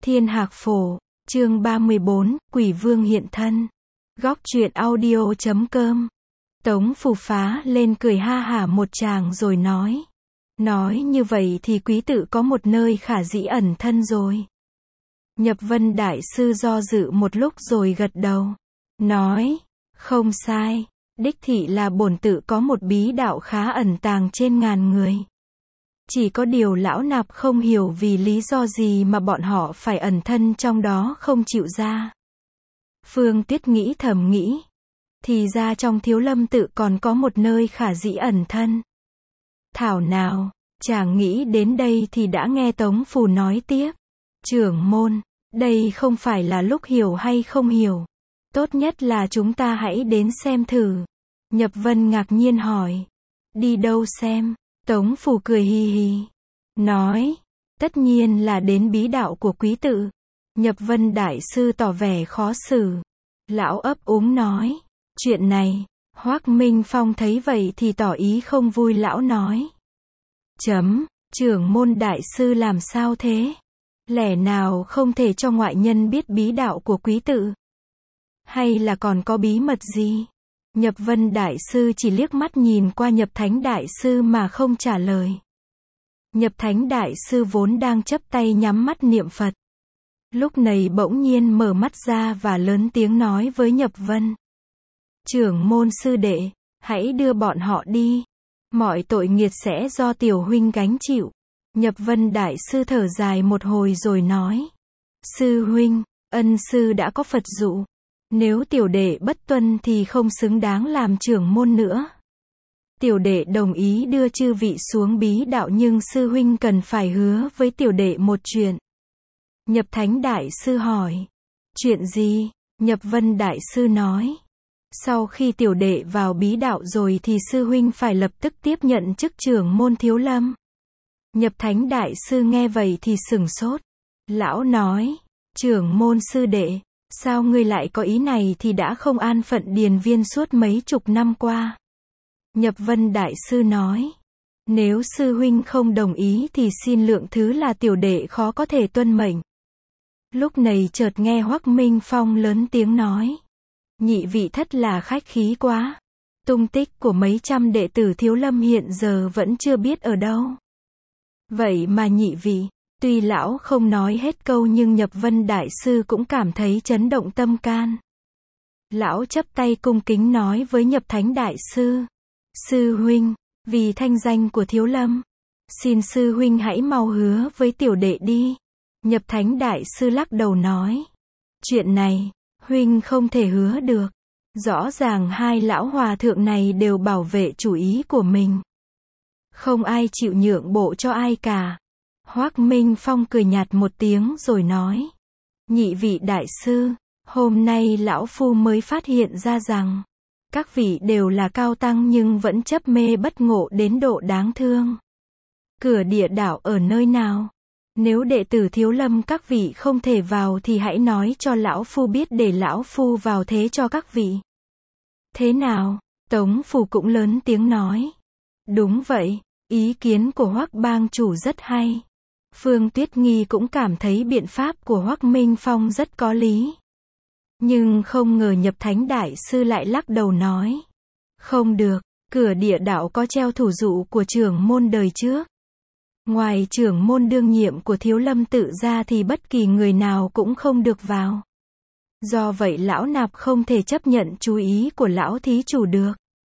Thiên Hạc Phổ, chương 34, Quỷ Vương hiện thân. Góc truyện audio.com. Tống Phù phá lên cười ha hả một tràng rồi nói. Nói như vậy thì quý tự có một nơi khả dĩ ẩn thân rồi. Nhập Vân Đại Sư do dự một lúc rồi gật đầu. Nói, không sai, đích thị là bổn tự có một bí đạo khá ẩn tàng trên ngàn người. Chỉ có điều lão nạp không hiểu vì lý do gì mà bọn họ phải ẩn thân trong đó không chịu ra. Phương Tuyết nghĩ thầm nghĩ. Thì ra trong Thiếu Lâm tự còn có một nơi khả dĩ ẩn thân. Thảo nào, chàng nghĩ đến đây thì đã nghe Tống Phù nói tiếp. Trưởng môn, đây không phải là lúc hiểu hay không hiểu. Tốt nhất là chúng ta hãy đến xem thử. Nhập Vân ngạc nhiên hỏi. Đi đâu xem? Tống Phù cười hì hì. Nói, tất nhiên là đến bí đạo của quý tự. Nhập Vân Đại Sư tỏ vẻ khó xử. Lão ấp úng nói. Chuyện này, Hoắc Minh Phong thấy vậy thì tỏ ý không vui. Lão nói. Trưởng môn Đại Sư làm sao thế? Lẽ nào không thể cho ngoại nhân biết bí đạo của quý tự? Hay là còn có bí mật gì? Nhập Vân Đại Sư chỉ liếc mắt nhìn qua Nhập Thánh Đại Sư mà không trả lời. Nhập Thánh Đại Sư vốn đang chắp tay nhắm mắt niệm Phật. Lúc này bỗng nhiên mở mắt ra và lớn tiếng nói với Nhập Vân. Trưởng môn sư đệ, hãy đưa bọn họ đi. Mọi tội nghiệt sẽ do tiểu huynh gánh chịu. Nhập Vân Đại Sư thở dài một hồi rồi nói. Sư huynh, ân sư đã có Phật dụ. Nếu tiểu đệ bất tuân thì không xứng đáng làm trưởng môn nữa. Tiểu đệ đồng ý đưa chư vị xuống bí đạo nhưng sư huynh cần phải hứa với tiểu đệ một chuyện. Nhập Thánh Đại Sư hỏi. Chuyện gì? Nhập Vân Đại Sư nói. Sau khi tiểu đệ vào bí đạo rồi thì sư huynh phải lập tức tiếp nhận chức trưởng môn Thiếu Lâm. Nhập Thánh Đại Sư nghe vậy thì sửng sốt. Lão nói. Trưởng môn sư đệ. Sao ngươi lại có ý này thì đã không an phận điền viên suốt mấy chục năm qua? Nhập Vân Đại Sư nói. Nếu sư huynh không đồng ý thì xin lượng thứ là tiểu đệ khó có thể tuân mệnh. Lúc này chợt nghe Hoắc Minh Phong lớn tiếng nói. Nhị vị thất là khách khí quá. Tung tích của mấy trăm đệ tử Thiếu Lâm hiện giờ vẫn chưa biết ở đâu. Vậy mà nhị vị, tuy lão không nói hết câu nhưng Nhập Vân Đại Sư cũng cảm thấy chấn động tâm can. Lão chắp tay cung kính nói với Nhập Thánh Đại Sư. Sư huynh, vì thanh danh của Thiếu Lâm, xin sư huynh hãy mau hứa với tiểu đệ đi. Nhập Thánh Đại Sư lắc đầu nói. Chuyện này, huynh không thể hứa được. Rõ ràng hai lão hòa thượng này đều bảo vệ chủ ý của mình. Không ai chịu nhượng bộ cho ai cả. Hoắc Minh Phong cười nhạt một tiếng rồi nói. Nhị vị đại sư, hôm nay lão phu mới phát hiện ra rằng, các vị đều là cao tăng nhưng vẫn chấp mê bất ngộ đến độ đáng thương. Cửa địa đạo ở nơi nào? Nếu đệ tử Thiếu Lâm các vị không thể vào thì hãy nói cho lão phu biết để lão phu vào thế cho các vị. Thế nào? Tống Phù cũng lớn tiếng nói. Đúng vậy, ý kiến của Hoắc bang chủ rất hay. Phương Tuyết Nghi cũng cảm thấy biện pháp của Hoắc Minh Phong rất có lý. Nhưng không ngờ Nhập Thánh Đại Sư lại lắc đầu nói. Không được, cửa địa đạo có treo thủ dụ của trưởng môn đời trước. Ngoài trưởng môn đương nhiệm của Thiếu Lâm tự ra thì bất kỳ người nào cũng không được vào. Do vậy lão nạp không thể chấp nhận chú ý của lão thí chủ được.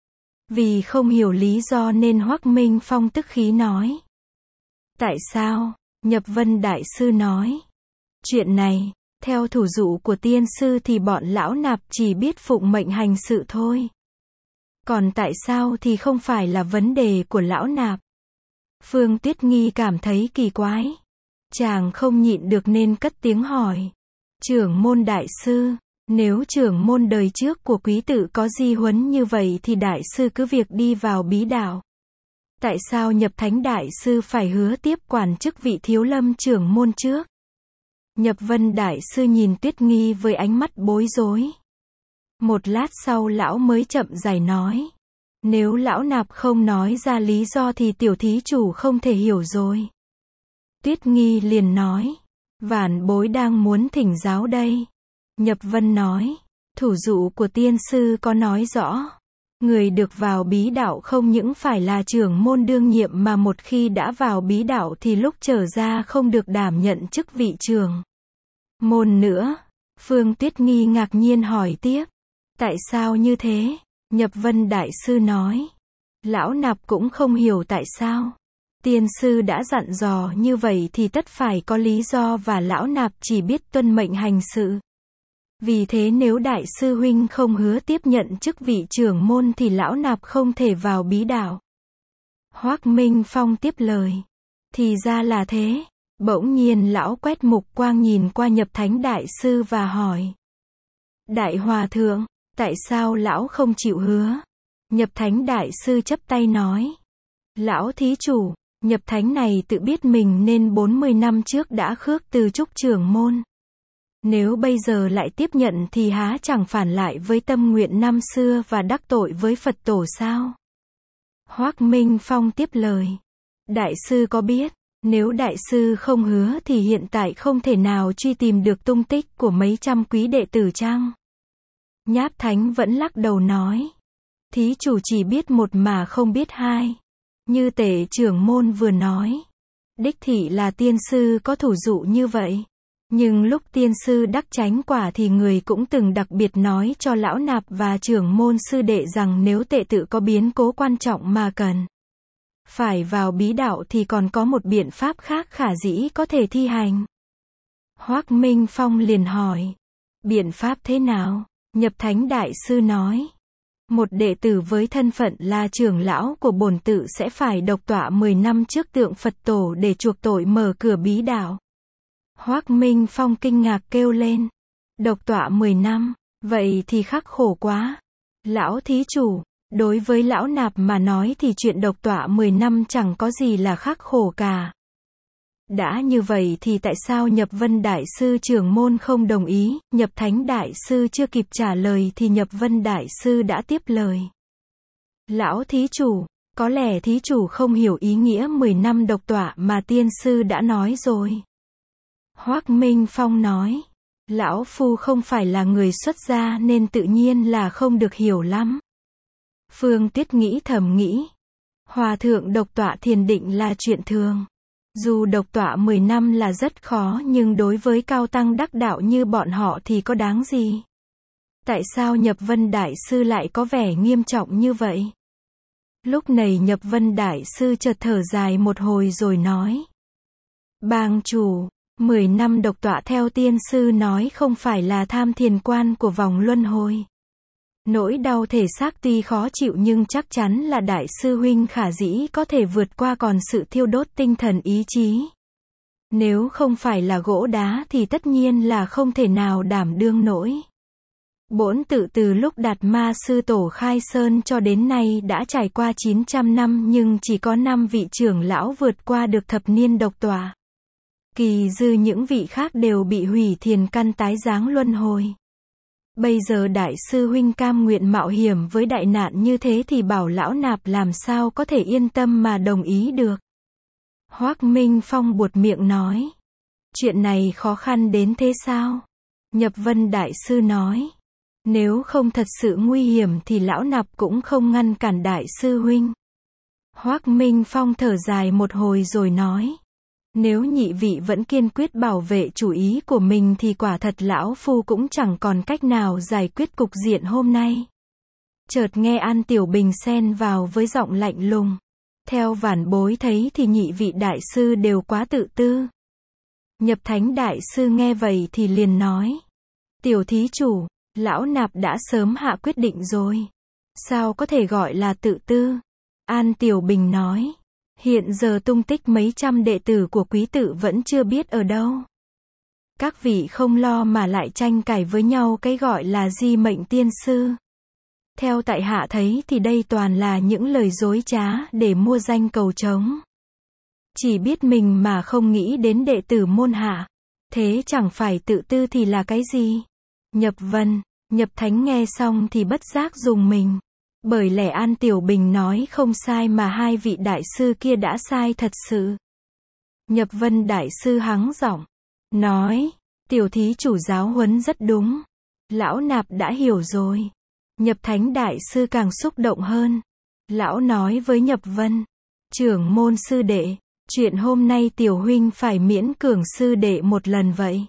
Vì không hiểu lý do nên Hoắc Minh Phong tức khí nói. Tại sao? Nhập Vân Đại Sư nói. Chuyện này, theo thủ dụ của tiên sư thì bọn lão nạp chỉ biết phụng mệnh hành sự thôi. Còn tại sao thì không phải là vấn đề của lão nạp. Phương Tuyết Nghi cảm thấy kỳ quái. Chàng không nhịn được nên cất tiếng hỏi. Trưởng môn Đại Sư, nếu trưởng môn đời trước của quý tự có di huấn như vậy thì Đại Sư cứ việc đi vào bí đạo. Tại sao Nhập Thánh Đại Sư phải hứa tiếp quản chức vị Thiếu Lâm trưởng môn trước? Nhập Vân Đại Sư nhìn Tuyết Nghi với ánh mắt bối rối. Một lát sau lão mới chậm rãi nói. Nếu lão nạp không nói ra lý do thì tiểu thí chủ không thể hiểu rồi. Tuyết Nghi liền nói. Vạn bối đang muốn thỉnh giáo đây. Nhập Vân nói, thủ dụ của tiên sư có nói rõ. Người được vào bí đạo không những phải là trưởng môn đương nhiệm mà một khi đã vào bí đạo thì lúc trở ra không được đảm nhận chức vị trưởng môn nữa. Phương Tuyết Nghi ngạc nhiên hỏi tiếp. Tại sao như thế? Nhập Vân Đại Sư nói. Lão nạp cũng không hiểu tại sao. Tiên sư đã dặn dò như vậy thì tất phải có lý do và lão nạp chỉ biết tuân mệnh hành sự. Vì thế nếu đại sư huynh không hứa tiếp nhận chức vị trưởng môn thì lão nạp không thể vào bí đạo. Hoắc Minh Phong tiếp lời. Thì ra là thế. Bỗng nhiên lão quét mục quang nhìn qua Nhập Thánh Đại Sư và hỏi. Đại Hòa Thượng, tại sao lão không chịu hứa? Nhập Thánh Đại Sư chắp tay nói. Lão thí chủ, Nhập Thánh này tự biết mình nên 40 năm trước đã khước từ chức trưởng môn. Nếu bây giờ lại tiếp nhận thì há chẳng phản lại với tâm nguyện năm xưa và đắc tội với Phật tổ sao? Hoắc Minh Phong tiếp lời. Đại sư có biết, nếu đại sư không hứa thì hiện tại không thể nào truy tìm được tung tích của mấy trăm quý đệ tử chăng? Nháp Thánh vẫn lắc đầu nói. Thí chủ chỉ biết một mà không biết hai. Như Tể trưởng môn vừa nói. Đích thị là tiên sư có thủ dụ như vậy. Nhưng lúc tiên sư đắc chánh quả thì người cũng từng đặc biệt nói cho lão nạp và trưởng môn sư đệ rằng nếu tệ tự có biến cố quan trọng mà cần phải vào bí đạo thì còn có một biện pháp khác khả dĩ có thể thi hành. Hoắc Minh Phong liền hỏi. Biện pháp thế nào? Nhập Thánh Đại Sư nói. Một đệ tử với thân phận là trưởng lão của bổn tự sẽ phải độc tọa 10 năm trước tượng Phật tổ để chuộc tội mở cửa bí đạo. Hoắc Minh Phong kinh ngạc kêu lên. Độc tọa 10 năm, vậy thì khắc khổ quá. Lão thí chủ, đối với lão nạp mà nói thì chuyện độc tọa 10 năm chẳng có gì là khắc khổ cả. Đã như vậy thì tại sao Nhập Vân Đại Sư trưởng môn không đồng ý? Nhập Thánh Đại Sư chưa kịp trả lời thì Nhập Vân Đại Sư đã tiếp lời. Lão thí chủ, có lẽ thí chủ không hiểu ý nghĩa 10 năm độc tọa mà tiên sư đã nói rồi. Hoắc Minh Phong nói. Lão phu không phải là người xuất gia nên tự nhiên là không được hiểu lắm. Phương Tuyết nghĩ thầm nghĩ. Hòa thượng độc tọa thiền định là chuyện thường. Dù độc tọa 10 năm là rất khó nhưng đối với cao tăng đắc đạo như bọn họ thì có đáng gì? Tại sao Nhập Vân Đại Sư lại có vẻ nghiêm trọng như vậy? Lúc này Nhập Vân Đại Sư chợt thở dài một hồi rồi nói. Bàng chủ, 10 năm độc tọa theo tiên sư nói không phải là tham thiền quan của vòng luân hồi. Nỗi đau thể xác tuy khó chịu nhưng chắc chắn là đại sư huynh khả dĩ có thể vượt qua, còn sự thiêu đốt tinh thần ý chí. Nếu không phải là gỗ đá thì tất nhiên là không thể nào đảm đương nổi. Bổn tự từ lúc Đạt Ma sư tổ khai sơn cho đến nay đã trải qua 900 năm nhưng chỉ có 5 vị trưởng lão vượt qua được thập niên độc tọa. Kỳ dư những vị khác đều bị hủy thiền căn tái giáng luân hồi. Bây giờ đại sư huynh cam nguyện mạo hiểm với đại nạn như thế thì bảo lão nạp làm sao có thể yên tâm mà đồng ý được. Hoắc Minh Phong buột miệng nói. Chuyện này khó khăn đến thế sao? Nhập Vân Đại Sư nói. Nếu không thật sự nguy hiểm thì lão nạp cũng không ngăn cản đại sư huynh. Hoắc Minh Phong thở dài một hồi rồi nói. Nếu nhị vị vẫn kiên quyết bảo vệ chủ ý của mình thì quả thật lão phu cũng chẳng còn cách nào giải quyết cục diện hôm nay. Chợt nghe An Tiểu Bình xen vào với giọng lạnh lùng. Theo vãn bối thấy thì nhị vị đại sư đều quá tự tư. Nhập Thánh Đại Sư nghe vậy thì liền nói. Tiểu thí chủ, lão nạp đã sớm hạ quyết định rồi. Sao có thể gọi là tự tư? An Tiểu Bình nói. Hiện giờ tung tích mấy trăm đệ tử của quý tự vẫn chưa biết ở đâu. Các vị không lo mà lại tranh cãi với nhau cái gọi là di mệnh tiên sư. Theo tại hạ thấy thì đây toàn là những lời dối trá để mua danh cầu trống. Chỉ biết mình mà không nghĩ đến đệ tử môn hạ. Thế chẳng phải tự tư thì là cái gì? Nhập Vân, Nhập Thánh nghe xong thì bất giác rùng mình. Bởi lẽ An Tiểu Bình nói không sai mà hai vị đại sư kia đã sai thật sự. Nhập Vân Đại Sư hắng giọng. nói, tiểu thí chủ giáo huấn rất đúng. Lão nạp đã hiểu rồi. Nhập Thánh đại sư càng xúc động hơn. Lão nói với Nhập Vân, trưởng môn sư đệ, chuyện hôm nay tiểu huynh phải miễn cưỡng sư đệ một lần vậy.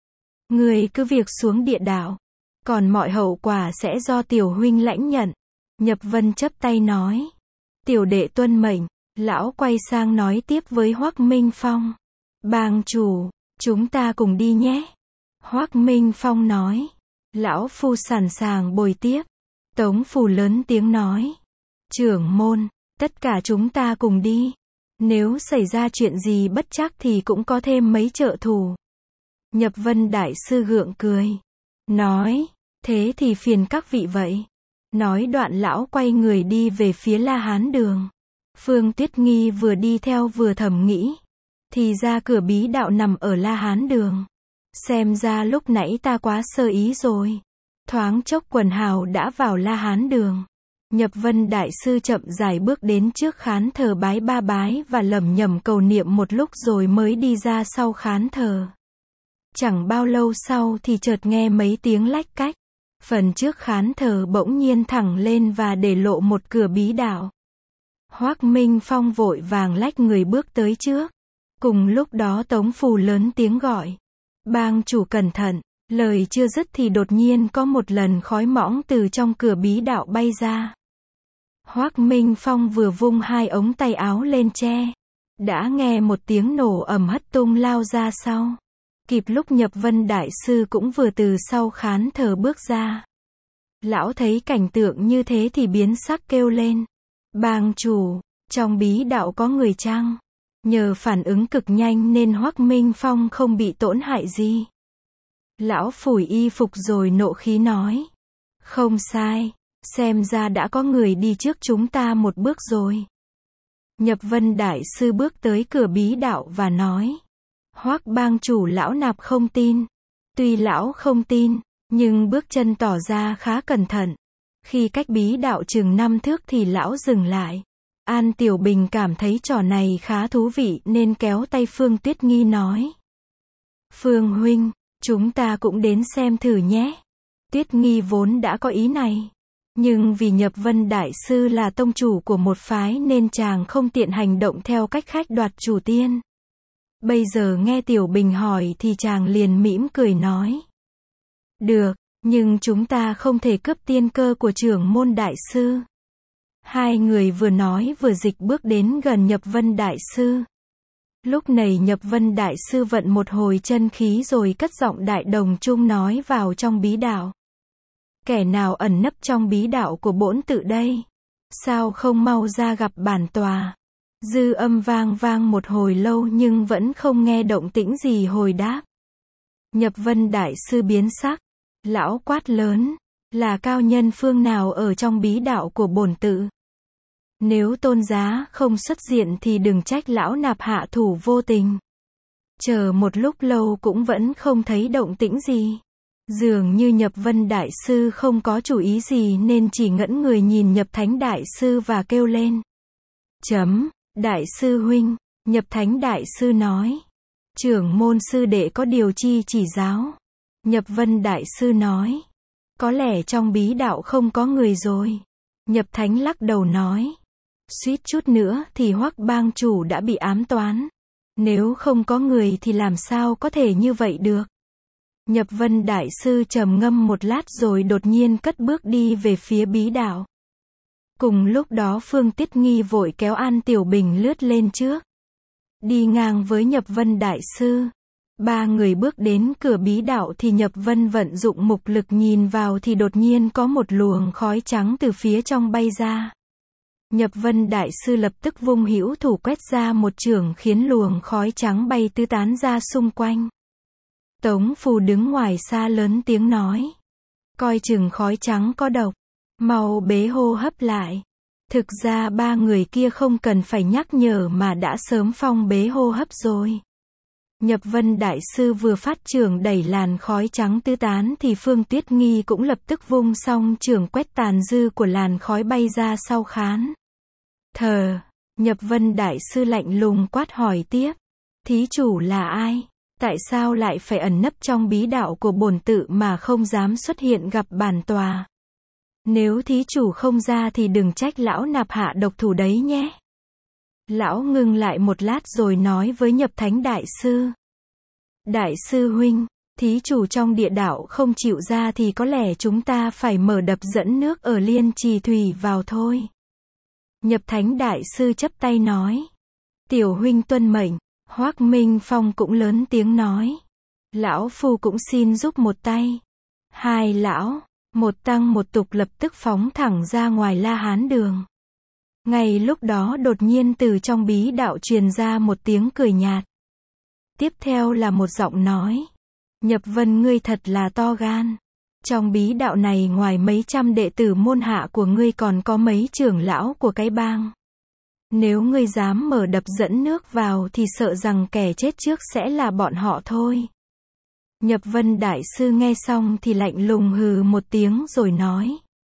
Người cứ việc xuống địa đạo, còn mọi hậu quả sẽ do tiểu huynh lãnh nhận. Nhập Vân chắp tay nói, tiểu đệ tuân mệnh. Lão quay sang nói tiếp với Hoắc Minh Phong, bang chủ, chúng ta cùng đi nhé. Hoắc Minh Phong nói, lão phu sẵn sàng bồi tiếp. Tống Phù lớn tiếng nói, trưởng môn, tất cả chúng ta cùng đi. Nếu xảy ra chuyện gì bất trắc thì cũng có thêm mấy trợ thủ. Nhập Vân đại sư gượng cười, nói, thế thì phiền các vị vậy. Nói đoạn lão quay người đi về phía La Hán đường. Phương Tuyết Nghi vừa đi theo vừa thầm nghĩ, thì ra cửa bí đạo nằm ở La Hán đường. Xem ra lúc nãy ta quá sơ ý rồi. Thoáng chốc quần hào đã vào La Hán đường. Nhập Vân đại sư chậm rãi bước đến trước khán thờ bái ba bái và lẩm nhẩm cầu niệm một lúc rồi mới đi ra sau khán thờ. Chẳng bao lâu sau thì chợt nghe mấy tiếng lách cách. Phần trước khán thờ bỗng nhiên thẳng lên và để lộ một cửa bí đạo. Hoắc Minh Phong vội vàng lách người bước tới trước. Cùng lúc đó Tống Phù lớn tiếng gọi, bang chủ cẩn thận. Lời chưa dứt thì đột nhiên có một lần khói mõng từ trong cửa bí đạo bay ra. Hoắc Minh Phong vừa vung hai ống tay áo lên che, đã nghe một tiếng nổ ầm hất tung lao ra sau. Kịp lúc Nhập Vân đại sư cũng vừa từ sau khán thờ bước ra. Lão thấy cảnh tượng như thế thì biến sắc kêu lên, bang chủ, trong bí đạo có người chăng? Nhờ phản ứng cực nhanh nên Hoắc Minh Phong không bị tổn hại gì. Lão phủi y phục rồi nộ khí nói, không sai, xem ra đã có người đi trước chúng ta một bước rồi. Nhập Vân đại sư bước tới cửa bí đạo và nói, Hoắc bang chủ lão nạp không tin. Tuy lão không tin, nhưng bước chân tỏ ra khá cẩn thận. Khi cách bí đạo chừng 5 thước thì lão dừng lại. An Tiểu Bình cảm thấy trò này khá thú vị nên kéo tay Phương Tuyết Nghi nói, Phương huynh, chúng ta cũng đến xem thử nhé. Tuyết Nghi vốn đã có ý này, nhưng vì Nhập Vân đại sư là tông chủ của một phái nên chàng không tiện hành động theo cách khách đoạt chủ tiên. Bây giờ nghe Tiểu Bình hỏi thì chàng liền mỉm cười nói, được, nhưng chúng ta không thể cướp tiên cơ của trưởng môn đại sư. Hai người vừa nói vừa dịch bước đến gần Nhập Vân đại sư. Lúc này Nhập Vân đại sư vận một hồi chân khí rồi cất giọng đại đồng trung nói vào trong bí đạo. Kẻ nào ẩn nấp trong bí đạo của bổn tự đây? Sao không mau ra gặp bản tòa? Dư âm vang vang một hồi lâu nhưng vẫn không nghe động tĩnh gì hồi đáp. Nhập Vân đại sư biến sắc. Lão quát lớn, là cao nhân phương nào ở trong bí đạo của bổn tự? Nếu tôn giá không xuất diện thì đừng trách lão nạp hạ thủ vô tình. Chờ một lúc lâu cũng vẫn không thấy động tĩnh gì. Dường như Nhập Vân đại sư không có chủ ý gì nên chỉ ngẩn người nhìn Nhập Thánh đại sư và kêu lên. Đại sư huynh, Nhập Thánh đại sư nói. Trưởng môn sư đệ có điều chi chỉ giáo. Nhập Vân đại sư nói. Có lẽ trong bí đạo không có người rồi. Nhập Thánh lắc đầu nói. Suýt chút nữa thì Hoắc bang chủ đã bị ám toán. Nếu không có người thì làm sao có thể như vậy được. Nhập Vân đại sư trầm ngâm một lát rồi đột nhiên cất bước đi về phía bí đạo. Cùng lúc đó Phương Tiết Nghi vội kéo An Tiểu Bình lướt lên trước. Đi ngang với Nhập Vân đại sư. Ba người bước đến cửa bí đạo thì Nhập Vân vận dụng mục lực nhìn vào thì đột nhiên có một luồng khói trắng từ phía trong bay ra. Nhập Vân đại sư lập tức vung hữu thủ quét ra một chưởng khiến luồng khói trắng bay tứ tán ra xung quanh. Tống Phù đứng ngoài xa lớn tiếng nói. Coi chừng khói trắng có độc. Mau bế hô hấp lại. Thực ra ba người kia không cần phải nhắc nhở mà đã sớm phong bế hô hấp rồi. Nhập Vân đại sư vừa phát chưởng đẩy làn khói trắng tứ tán thì Phương Tuyết Nghi cũng lập tức vung xong chưởng quét tàn dư của làn khói bay ra sau khán thờ. Nhập Vân đại sư lạnh lùng quát hỏi tiếp. Thí chủ là ai? Tại sao lại phải ẩn nấp trong bí đạo của bổn tự mà không dám xuất hiện gặp bản tòa? Nếu thí chủ không ra thì đừng trách lão nạp hạ độc thủ đấy nhé. Lão ngừng lại một lát rồi nói với Nhập Thánh Đại Sư. Đại sư huynh, thí chủ trong địa đạo không chịu ra thì có lẽ chúng ta phải mở đập dẫn nước ở Liên Trì Thủy vào thôi. Nhập Thánh Đại Sư chắp tay nói. Tiểu huynh tuân mệnh. Hoắc Minh Phong cũng lớn tiếng nói. Lão phu cũng xin giúp một tay. Hai lão, một tăng một tục lập tức phóng thẳng ra ngoài La Hán đường. Ngay lúc đó đột nhiên từ trong bí đạo truyền ra một tiếng cười nhạt. Tiếp theo là một giọng nói. Nhập Vân ngươi thật là to gan. Trong bí đạo này ngoài mấy trăm đệ tử môn hạ của ngươi còn có mấy trưởng lão của cái bang. Nếu ngươi dám mở đập dẫn nước vào thì sợ rằng kẻ chết trước sẽ là bọn họ thôi. Nhập Vân Đại Sư nghe xong thì lạnh lùng hừ một tiếng rồi nói.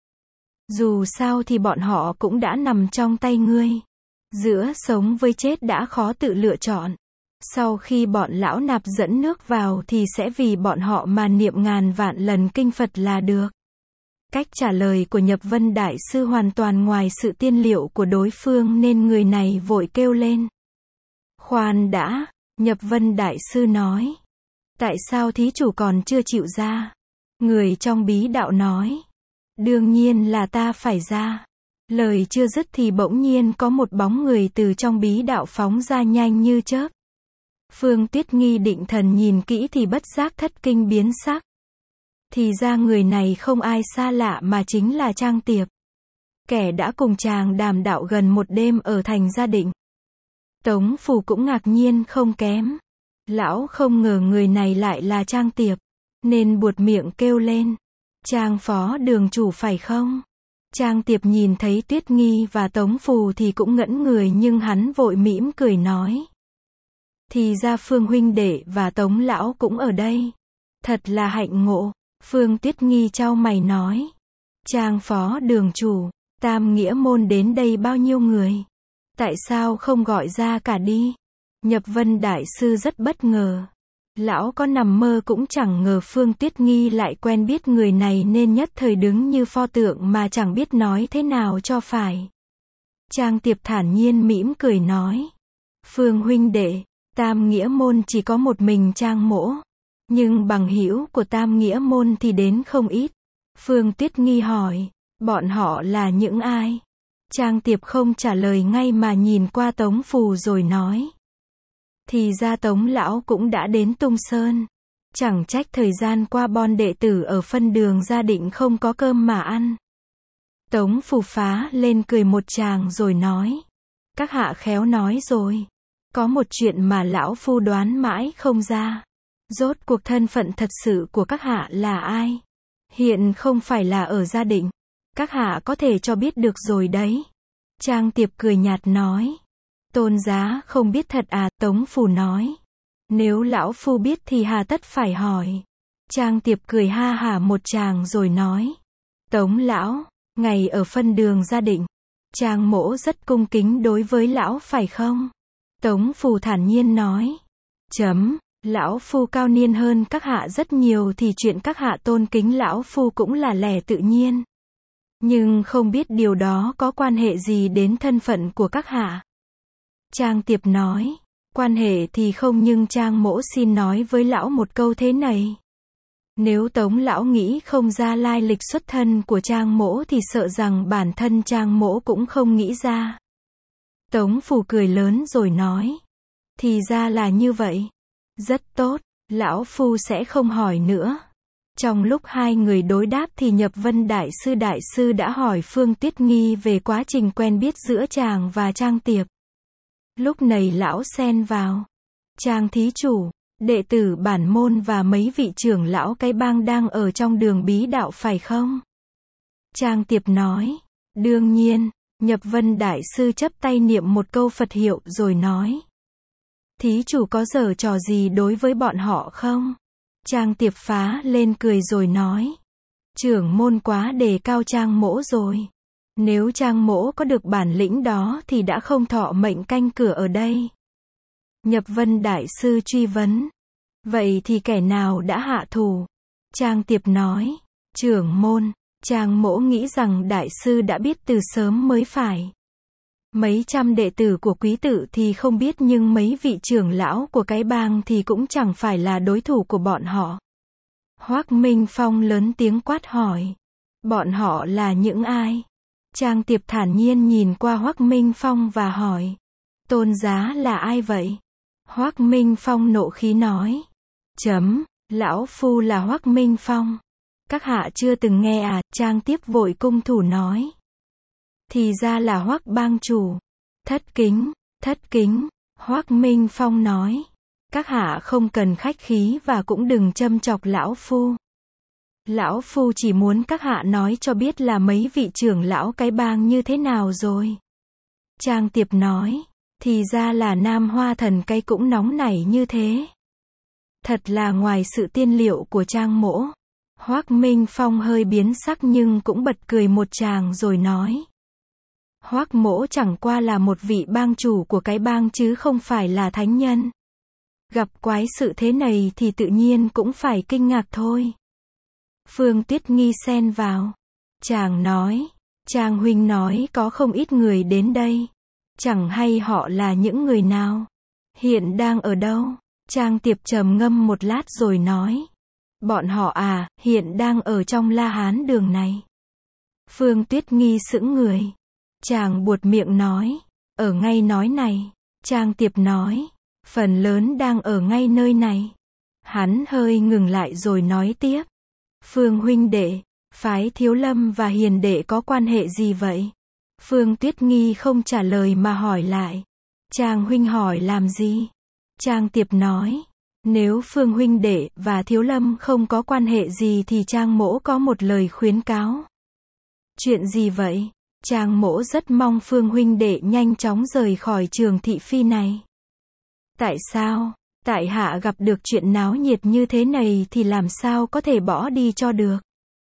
Dù sao thì bọn họ cũng đã nằm trong tay ngươi. Giữa sống với chết đã khó tự lựa chọn. Sau khi bọn lão nạp dẫn nước vào thì sẽ vì bọn họ mà niệm ngàn vạn lần kinh Phật là được. Cách trả lời của Nhập Vân Đại Sư hoàn toàn ngoài sự tiên liệu của đối phương nên người này vội kêu lên. Khoan đã, Nhập Vân Đại Sư nói. Tại sao thí chủ còn chưa chịu ra? Người trong bí đạo nói. Đương nhiên là ta phải ra. Lời chưa dứt thì bỗng nhiên có một bóng người từ trong bí đạo phóng ra nhanh như chớp. Phương Tuyết Nghi định thần nhìn kỹ thì bất giác thất kinh biến sắc. Thì ra người này không ai xa lạ mà chính là Trang Tiệp. Kẻ đã cùng chàng đàm đạo gần một đêm ở thành Gia Định. Tống Phù cũng ngạc nhiên không kém. Lão không ngờ người này lại là Trang Tiệp. Nên buột miệng kêu lên. Trang phó đường chủ phải không? Trang Tiệp nhìn thấy Tuyết Nghi và Tống Phù thì cũng ngẩn người nhưng hắn vội mỉm cười nói. Thì ra Phương huynh đệ và Tống lão cũng ở đây. Thật là hạnh ngộ. Phương Tuyết Nghi chau mày nói. Trang phó đường chủ, Tam Nghĩa môn đến đây bao nhiêu người? Tại sao không gọi ra cả đi? Nhập Vân Đại Sư rất bất ngờ. Lão có nằm mơ cũng chẳng ngờ Phương Tuyết Nghi lại quen biết người này nên nhất thời đứng như pho tượng mà chẳng biết nói thế nào cho phải. Trang Tiệp thản nhiên mỉm cười nói. Phương huynh đệ, Tam Nghĩa môn chỉ có một mình Trang mỗ. Nhưng bằng hữu của Tam Nghĩa môn thì đến không ít. Phương Tuyết Nghi hỏi, bọn họ là những ai? Trang Tiệp không trả lời ngay mà nhìn qua Tống Phù rồi nói. Thì ra Tống lão cũng đã đến Tung Sơn. Chẳng trách thời gian qua bon đệ tử ở phân đường Gia Định không có cơm mà ăn. Tống Phù phá lên cười một tràng rồi nói. Các hạ khéo nói rồi. Có một chuyện mà lão phu đoán mãi không ra. Rốt cuộc thân phận thật sự của các hạ là ai? Hiện không phải là ở Gia Định. Các hạ có thể cho biết được rồi đấy. Trang Tiệp cười nhạt nói. Tôn giá không biết thật à? Tống Phù nói. Nếu lão phu biết thì hà tất phải hỏi. Trang Tiệp cười ha hả một tràng rồi nói. Tống lão, ngày ở phân đường Gia Định, Trang mỗ rất cung kính đối với lão phải không? Tống Phù thản nhiên nói. Lão phu cao niên hơn các hạ rất nhiều thì chuyện các hạ tôn kính lão phu cũng là lẽ tự nhiên. Nhưng không biết điều đó có quan hệ gì đến thân phận của các hạ. Trang Tiệp nói. Quan hệ thì không nhưng Trang mỗ xin nói với lão một câu thế này. Nếu Tống lão nghĩ không ra lai lịch xuất thân của Trang mỗ thì sợ rằng bản thân Trang mỗ cũng không nghĩ ra. Tống Phù cười lớn rồi nói. Thì ra là như vậy. Rất tốt, lão phu sẽ không hỏi nữa. Trong lúc hai người đối đáp thì Nhập Vân Đại Sư đã hỏi Phương Tuyết Nghi về quá trình quen biết giữa chàng và Trang Tiệp. Lúc này lão xen vào. Trang thí chủ, đệ tử bản môn và mấy vị trưởng lão cái bang đang ở trong đường bí đạo phải không? Trang Tiệp nói. Đương nhiên. Nhập Vân Đại Sư chắp tay niệm một câu Phật hiệu rồi nói. Thí chủ có giở trò gì đối với bọn họ không? Trang Tiệp phá lên cười rồi nói. Trưởng môn quá đề cao Trang mỗ rồi. Nếu Trang mỗ có được bản lĩnh đó thì đã không thọ mệnh canh cửa ở đây. Nhập Vân Đại Sư truy vấn. Vậy thì kẻ nào đã hạ thủ? Trang Tiệp nói. Trưởng môn. Trang Mỗ nghĩ rằng đại sư đã biết từ sớm mới phải. Mấy trăm đệ tử của quý tự thì không biết, nhưng mấy vị trưởng lão của cái bang thì cũng chẳng phải là đối thủ của bọn họ. Hoắc Minh Phong lớn tiếng quát hỏi. Bọn họ là những ai? Trang Tiệp thản nhiên nhìn qua Hoắc Minh Phong và hỏi. Tôn giá là ai vậy? Hoắc Minh Phong nộ khí nói. Lão phu là Hoắc Minh Phong. Các hạ chưa từng nghe à? Trang Tiếp vội cung thủ nói. Thì ra là Hoắc bang chủ. Thất kính. Hoắc Minh Phong nói. Các hạ không cần khách khí và cũng đừng châm chọc lão phu. Lão phu chỉ muốn các hạ nói cho biết là mấy vị trưởng lão cái bang như thế nào rồi. Trang Tiệp nói. Thì ra là Nam Hoa Thần cái cũng nóng nảy như thế. Thật là ngoài sự tiên liệu của Trang Mỗ. Hoắc Minh Phong hơi biến sắc nhưng cũng bật cười một tràng rồi nói. Hoắc Mỗ chẳng qua là một vị bang chủ của cái bang chứ không phải là thánh nhân. Gặp quái sự thế này thì tự nhiên cũng phải kinh ngạc thôi. Phương Tuyết Nghi xen vào. Chàng nói. Trang huynh nói có không ít người đến đây. Chẳng hay họ là những người nào? Hiện đang ở đâu? Trang Tiệp trầm ngâm một lát rồi nói. Bọn họ à, hiện đang ở trong La Hán đường này. Phương Tuyết Nghi sững người. Chàng buột miệng nói. Ở ngay nói này. Trang Tiệp nói. Phần lớn đang ở ngay nơi này. Hắn hơi ngừng lại rồi nói tiếp. Phương huynh đệ, phái Thiếu Lâm và Hiền đệ có quan hệ gì vậy? Phương Tuyết Nghi không trả lời mà hỏi lại. Trang huynh hỏi làm gì? Trang Tiệp nói. Nếu Phương huynh đệ và Thiếu Lâm không có quan hệ gì thì Trang Mỗ có một lời khuyến cáo. Chuyện gì vậy? Trang Mỗ rất mong Phương huynh đệ nhanh chóng rời khỏi trường thị phi này. Tại sao? Tại hạ gặp được chuyện náo nhiệt như thế này thì làm sao có thể bỏ đi cho được?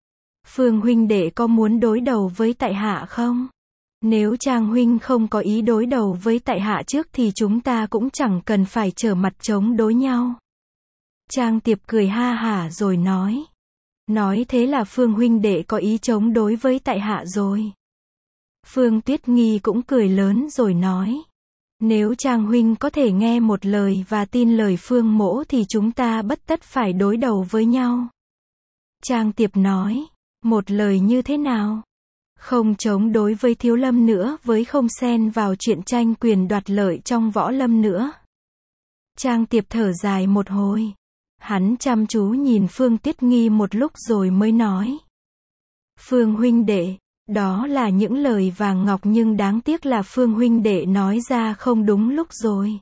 Phương huynh đệ có muốn đối đầu với tại hạ không? Nếu Trang huynh không có ý đối đầu với tại hạ trước thì chúng ta cũng chẳng cần phải trở mặt chống đối nhau. Trang Tiệp cười ha hả rồi nói. Nói thế là Phương huynh đệ có ý chống đối với tại hạ rồi. Phương Tuyết Nghi cũng cười lớn rồi nói. Nếu Trang huynh có thể nghe một lời và tin lời Phương mỗ thì chúng ta bất tất phải đối đầu với nhau. Trang Tiệp nói. Một lời như thế nào? Không chống đối với Thiếu Lâm nữa, với không xen vào chuyện tranh quyền đoạt lợi trong võ lâm nữa. Trang Tiệp thở dài một hồi. Hắn chăm chú nhìn Phương Tuyết Nghi một lúc rồi mới nói. Phương huynh đệ, đó là những lời vàng ngọc nhưng đáng tiếc là Phương huynh đệ nói ra không đúng lúc rồi.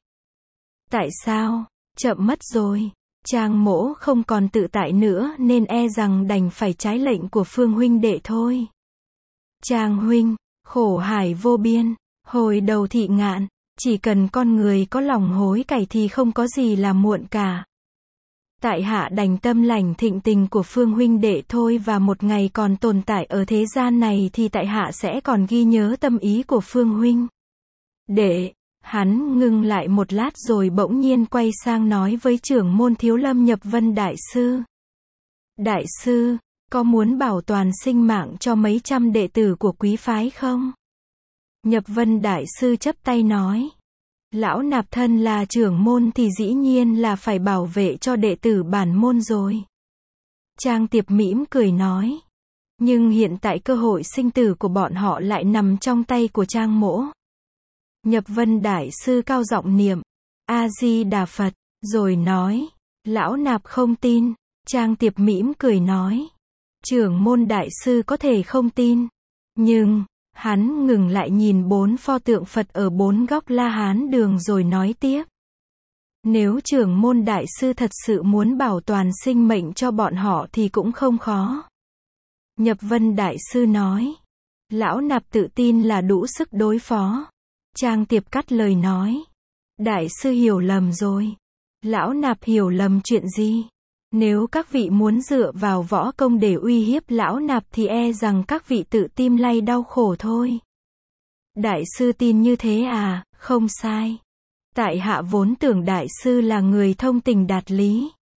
Tại sao? Chậm mất rồi. Trang Mỗ không còn tự tại nữa nên e rằng đành phải trái lệnh của Phương huynh đệ thôi. Trang huynh, khổ hải vô biên, hồi đầu thị ngạn, chỉ cần con người có lòng hối cải thì không có gì là muộn cả. Tại hạ đành tâm lành thịnh tình của Phương huynh đệ thôi, và một ngày còn tồn tại ở thế gian này thì tại hạ sẽ còn ghi nhớ tâm ý của Phương huynh. Đệ, hắn ngưng lại một lát rồi bỗng nhiên quay sang nói với trưởng môn Thiếu Lâm Nhập Vân đại sư. Đại sư, có muốn bảo toàn sinh mạng cho mấy trăm đệ tử của quý phái không? Nhập Vân đại sư chắp tay nói. Lão nạp thân là trưởng môn thì dĩ nhiên là phải bảo vệ cho đệ tử bản môn rồi. Trang Tiệp mỉm cười nói. Nhưng hiện tại cơ hội sinh tử của bọn họ lại nằm trong tay của Trang Mỗ. Nhập Vân đại sư cao giọng niệm A-di-đà Phật, rồi nói. Lão nạp không tin. Trang Tiệp mỉm cười nói. Trưởng môn đại sư có thể không tin. Nhưng, hắn ngừng lại nhìn 4 pho tượng Phật ở 4 góc La Hán đường rồi nói tiếp. Nếu trưởng môn đại sư thật sự muốn bảo toàn sinh mệnh cho bọn họ thì cũng không khó. Nhập Vân đại sư nói. Lão nạp tự tin là đủ sức đối phó. Trang Tiệp cắt lời nói. Đại sư hiểu lầm rồi. Lão nạp hiểu lầm chuyện gì? Nếu các vị muốn dựa vào võ công để uy hiếp lão nạp thì e rằng các vị tự tim lay đau khổ thôi. Đại sư tin như thế à? Không sai. Tại hạ vốn tưởng đại sư là người thông tình đạt lý.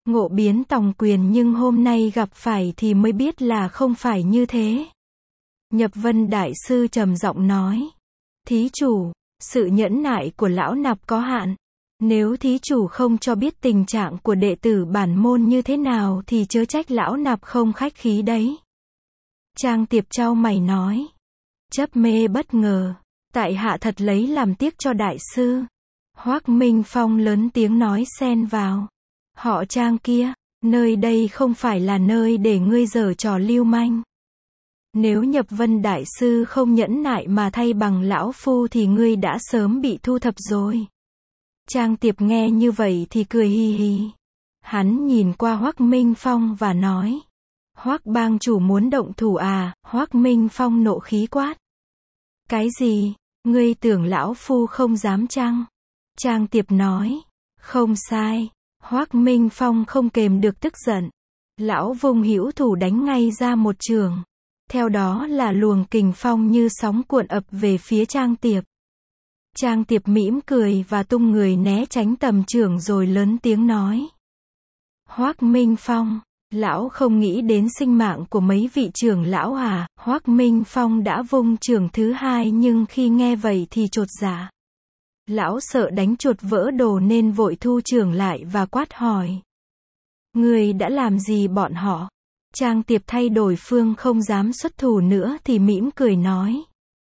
Ngộ biến tòng quyền nhưng hôm nay gặp phải thì mới biết là không phải như thế. Nhập Vân Đại Sư trầm giọng nói. Thí chủ, sự nhẫn nại của lão nạp có hạn. Nếu thí chủ không cho biết tình trạng của đệ tử bản môn như thế nào thì chớ trách lão nạp không khách khí đấy. Trang Tiệp chau mày nói. Chấp mê bất ngờ. Tại hạ thật lấy làm tiếc cho đại sư. Hoắc Minh Phong lớn tiếng nói xen vào. Họ Trang kia, nơi đây không phải là nơi để ngươi giở trò lưu manh. Nếu Nhập Vân Đại Sư không nhẫn nại mà thay bằng lão phu thì ngươi đã sớm bị thu thập rồi. Trang Tiệp nghe như vậy thì cười hi hi. Hắn nhìn qua Hoắc Minh Phong và nói. Hoắc bang chủ muốn động thủ à? Hoắc Minh Phong nộ khí quát. Cái gì? Ngươi tưởng lão phu không dám chăng? Trang Tiệp nói. Không sai. Hoắc Minh Phong không kềm được tức giận. Lão vùng hữu thủ đánh ngay ra một trường. Theo đó là luồng kình phong như sóng cuộn ập về phía Trang Tiệp. Trang Tiệp mỉm cười và tung người né tránh tầm chưởng rồi lớn tiếng nói. Hoắc Minh Phong, lão không nghĩ đến sinh mạng của mấy vị trưởng lão à? Hoắc Minh Phong đã vung chưởng thứ hai nhưng khi nghe vậy thì chột dạ. Lão sợ đánh chuột vỡ đồ nên vội thu chưởng lại và quát hỏi. Người đã làm gì bọn họ? Trang Tiệp thay đổi phương không dám xuất thủ nữa thì mỉm cười nói.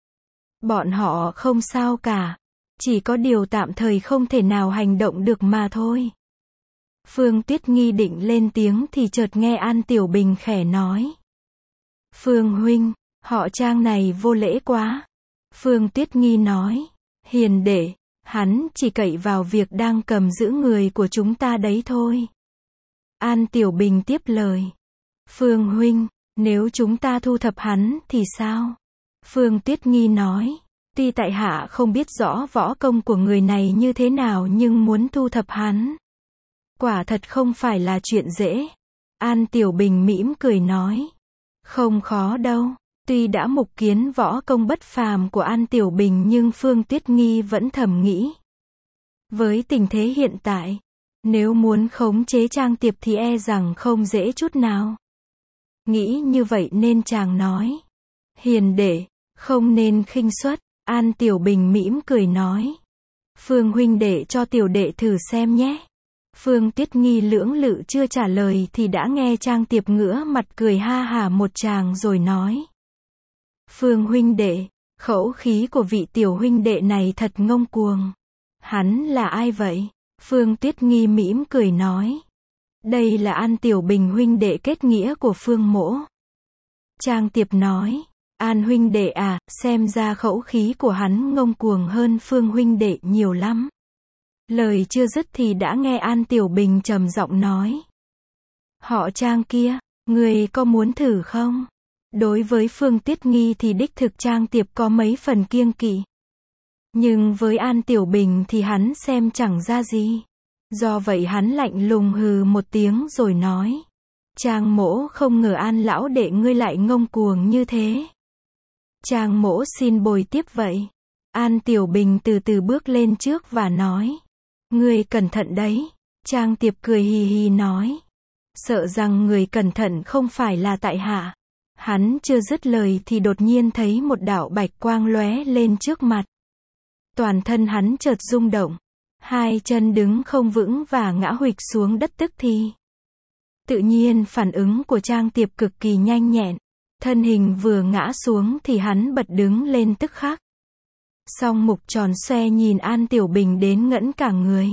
Bọn họ không sao cả. Chỉ có điều tạm thời không thể nào hành động được mà thôi. Phương Tuyết Nghi định lên tiếng thì chợt nghe An Tiểu Bình khẽ nói. Phương huynh, họ Trang này vô lễ quá. Phương Tuyết Nghi nói. Hiền đệ, hắn chỉ cậy vào việc đang cầm giữ người của chúng ta đấy thôi. An Tiểu Bình tiếp lời. Phương huynh, nếu chúng ta thu thập hắn thì sao? Phương Tuyết Nghi nói. Tuy tại hạ không biết rõ võ công của người này như thế nào nhưng muốn thu thập hắn, quả thật không phải là chuyện dễ. An Tiểu Bình mỉm cười nói. Không khó đâu. Tuy đã mục kiến võ công bất phàm của An Tiểu Bình nhưng Phương Tuyết Nghi vẫn thầm nghĩ. Với tình thế hiện tại, nếu muốn khống chế Trang Tiệp thì e rằng không dễ chút nào. Nghĩ như vậy nên chàng nói. Hiền đệ, không nên khinh suất. An Tiểu Bình mỉm cười nói. Phương huynh đệ cho tiểu đệ thử xem nhé. Phương Tuyết Nghi lưỡng lự chưa trả lời thì đã nghe Trang Tiệp ngửa mặt cười ha hả một tràng rồi nói. Phương huynh đệ, khẩu khí của vị tiểu huynh đệ này thật ngông cuồng. Hắn là ai vậy? Phương Tuyết Nghi mỉm cười nói. Đây là An Tiểu Bình huynh đệ kết nghĩa của Phương mỗ. Trang Tiệp nói. An huynh đệ à, xem ra khẩu khí của hắn ngông cuồng hơn Phương huynh đệ nhiều lắm. Lời chưa dứt thì đã nghe An Tiểu Bình trầm giọng nói. Họ Trang kia, người có muốn thử không? Đối với Phương Tuyết Nghi thì đích thực Trang Tiệp có mấy phần kiêng kỵ. Nhưng với An Tiểu Bình thì hắn xem chẳng ra gì. Do vậy hắn lạnh lùng hừ một tiếng rồi nói. Trang mỗ không ngờ An lão đệ ngươi lại ngông cuồng như thế. Trang mỗ xin bồi tiếp vậy. An Tiểu Bình từ từ bước lên trước và nói. Người cẩn thận đấy. Trang Tiệp cười hì hì nói. Sợ rằng người cẩn thận không phải là tại hạ. Hắn chưa dứt lời thì đột nhiên thấy một đạo bạch quang lóe lên trước mặt. Toàn thân hắn chợt rung động. Hai chân đứng không vững và ngã huỵch xuống đất tức thì. Tự nhiên phản ứng của Trang Tiệp cực kỳ nhanh nhẹn. Thân hình vừa ngã xuống thì hắn bật đứng lên tức khắc. Song mục tròn xoe nhìn An Tiểu Bình đến ngẫn cả người.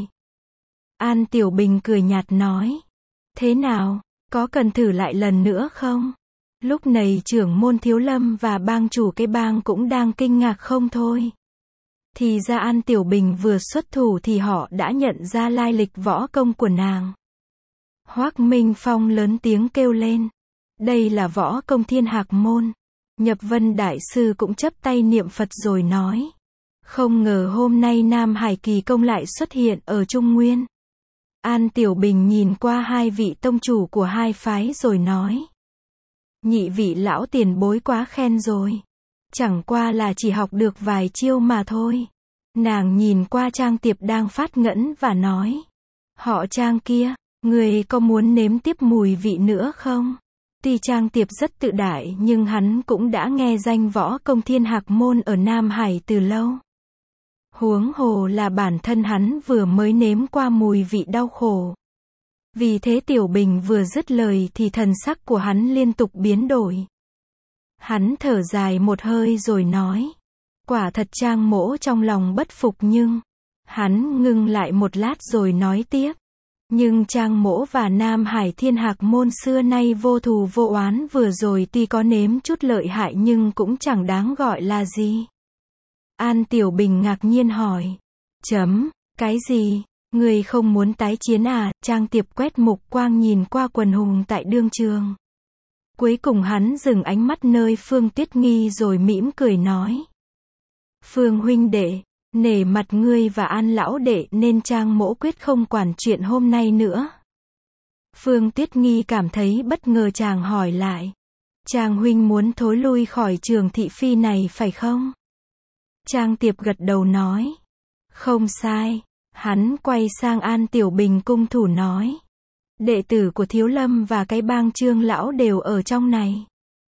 An Tiểu Bình cười nhạt nói. Thế nào, có cần thử lại lần nữa không? Lúc này trưởng môn Thiếu Lâm và bang chủ cái bang cũng đang kinh ngạc không thôi. Thì ra An Tiểu Bình vừa xuất thủ thì họ đã nhận ra lai lịch võ công của nàng. Hoắc Minh Phong lớn tiếng kêu lên. Đây là võ công Thiên Hạc môn. Nhập Vân Đại Sư cũng chấp tay niệm Phật rồi nói. Không ngờ hôm nay Nam Hải Kỳ Công lại xuất hiện ở Trung Nguyên. An Tiểu Bình nhìn qua hai vị tông chủ của hai phái rồi nói. Nhị vị lão tiền bối quá khen rồi. Chẳng qua là chỉ học được vài chiêu mà thôi. Nàng nhìn qua Trang Tiệp đang phát ngẫn và nói. Họ Trang kia, Người có muốn nếm tiếp mùi vị nữa không? Tuy Trang Tiệp rất tự đại nhưng hắn cũng đã nghe danh võ công thiên hạc môn ở Nam Hải từ lâu. Huống hồ là bản thân hắn vừa mới nếm qua mùi vị đau khổ. Vì thế Tiểu Bình vừa dứt lời thì thần sắc của hắn liên tục biến đổi. Hắn thở dài một hơi rồi nói. Quả thật Trang Mỗ trong lòng bất phục nhưng... Hắn ngưng lại một lát rồi nói tiếp. Nhưng Trang Mỗ và Nam Hải Thiên Hạc môn xưa nay vô thù vô oán, vừa rồi tuy có nếm chút lợi hại nhưng cũng chẳng đáng gọi là gì. An Tiểu Bình ngạc nhiên hỏi. Cái gì? Người không muốn tái chiến à? Trang Tiệp quét mục quang nhìn qua quần hùng tại đương trường. Cuối cùng hắn dừng ánh mắt nơi Phương Tuyết Nghi rồi mỉm cười nói. Phương huynh đệ, nể mặt ngươi và An lão đệ nên Trang Mỗ quyết không quản chuyện hôm nay nữa. Phương Tuyết Nghi cảm thấy bất ngờ chàng hỏi lại. Trang huynh muốn thối lui khỏi trường thị phi này phải không? Trang Tiệp gật đầu nói. Không sai. Hắn quay sang An Tiểu Bình cung thủ nói. Đệ tử của Thiếu Lâm và cái bang Trương lão đều ở trong này.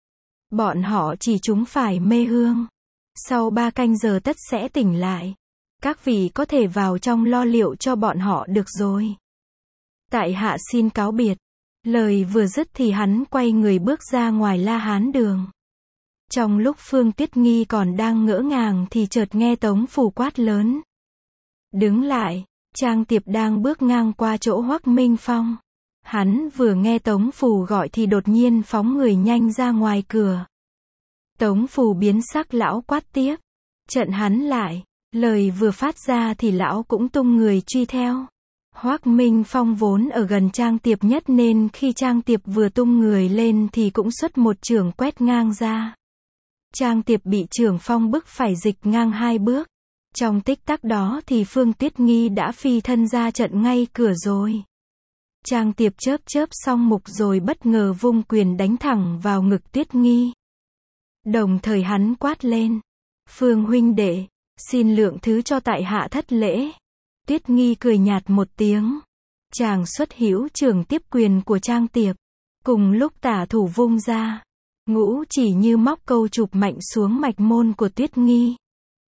Bọn họ chỉ trúng phải mê hương. Sau 3 canh giờ tất sẽ tỉnh lại. Các vị có thể vào trong lo liệu cho bọn họ được rồi. Tại hạ xin cáo biệt. Lời vừa dứt thì hắn quay người bước ra ngoài La Hán đường. Trong lúc Phương Tuyết Nghi còn đang ngỡ ngàng thì chợt nghe Tống Phủ quát lớn. Đứng lại. Trang Tiệp đang bước ngang qua chỗ Hoắc Minh Phong. Hắn vừa nghe Tống Phủ gọi thì đột nhiên phóng người nhanh ra ngoài cửa. Tống Phủ biến sắc, lão quát tiếp. Chặn hắn lại. Lời vừa phát ra thì lão cũng tung người truy theo. Hoắc Minh Phong vốn ở gần Trang Tiệp nhất nên khi Trang Tiệp vừa tung người lên thì cũng xuất một chưởng quét ngang ra. Trang Tiệp bị chưởng phong bức phải dịch ngang 2 bước. Trong tích tắc đó thì Phương Tuyết Nghi đã phi thân ra trận ngay cửa rồi. Trang Tiệp chớp xong mục rồi bất ngờ vung quyền đánh thẳng vào ngực Tuyết Nghi. Đồng thời hắn quát lên. Phương huynh đệ, xin lượng thứ cho tại hạ thất lễ. Tuyết Nghi cười nhạt một tiếng. Chàng xuất hữu chưởng tiếp quyền của Trang Tiệp. Cùng lúc tả thủ vung ra. Ngũ chỉ như móc câu chụp mạnh xuống mạch môn của Tuyết Nghi.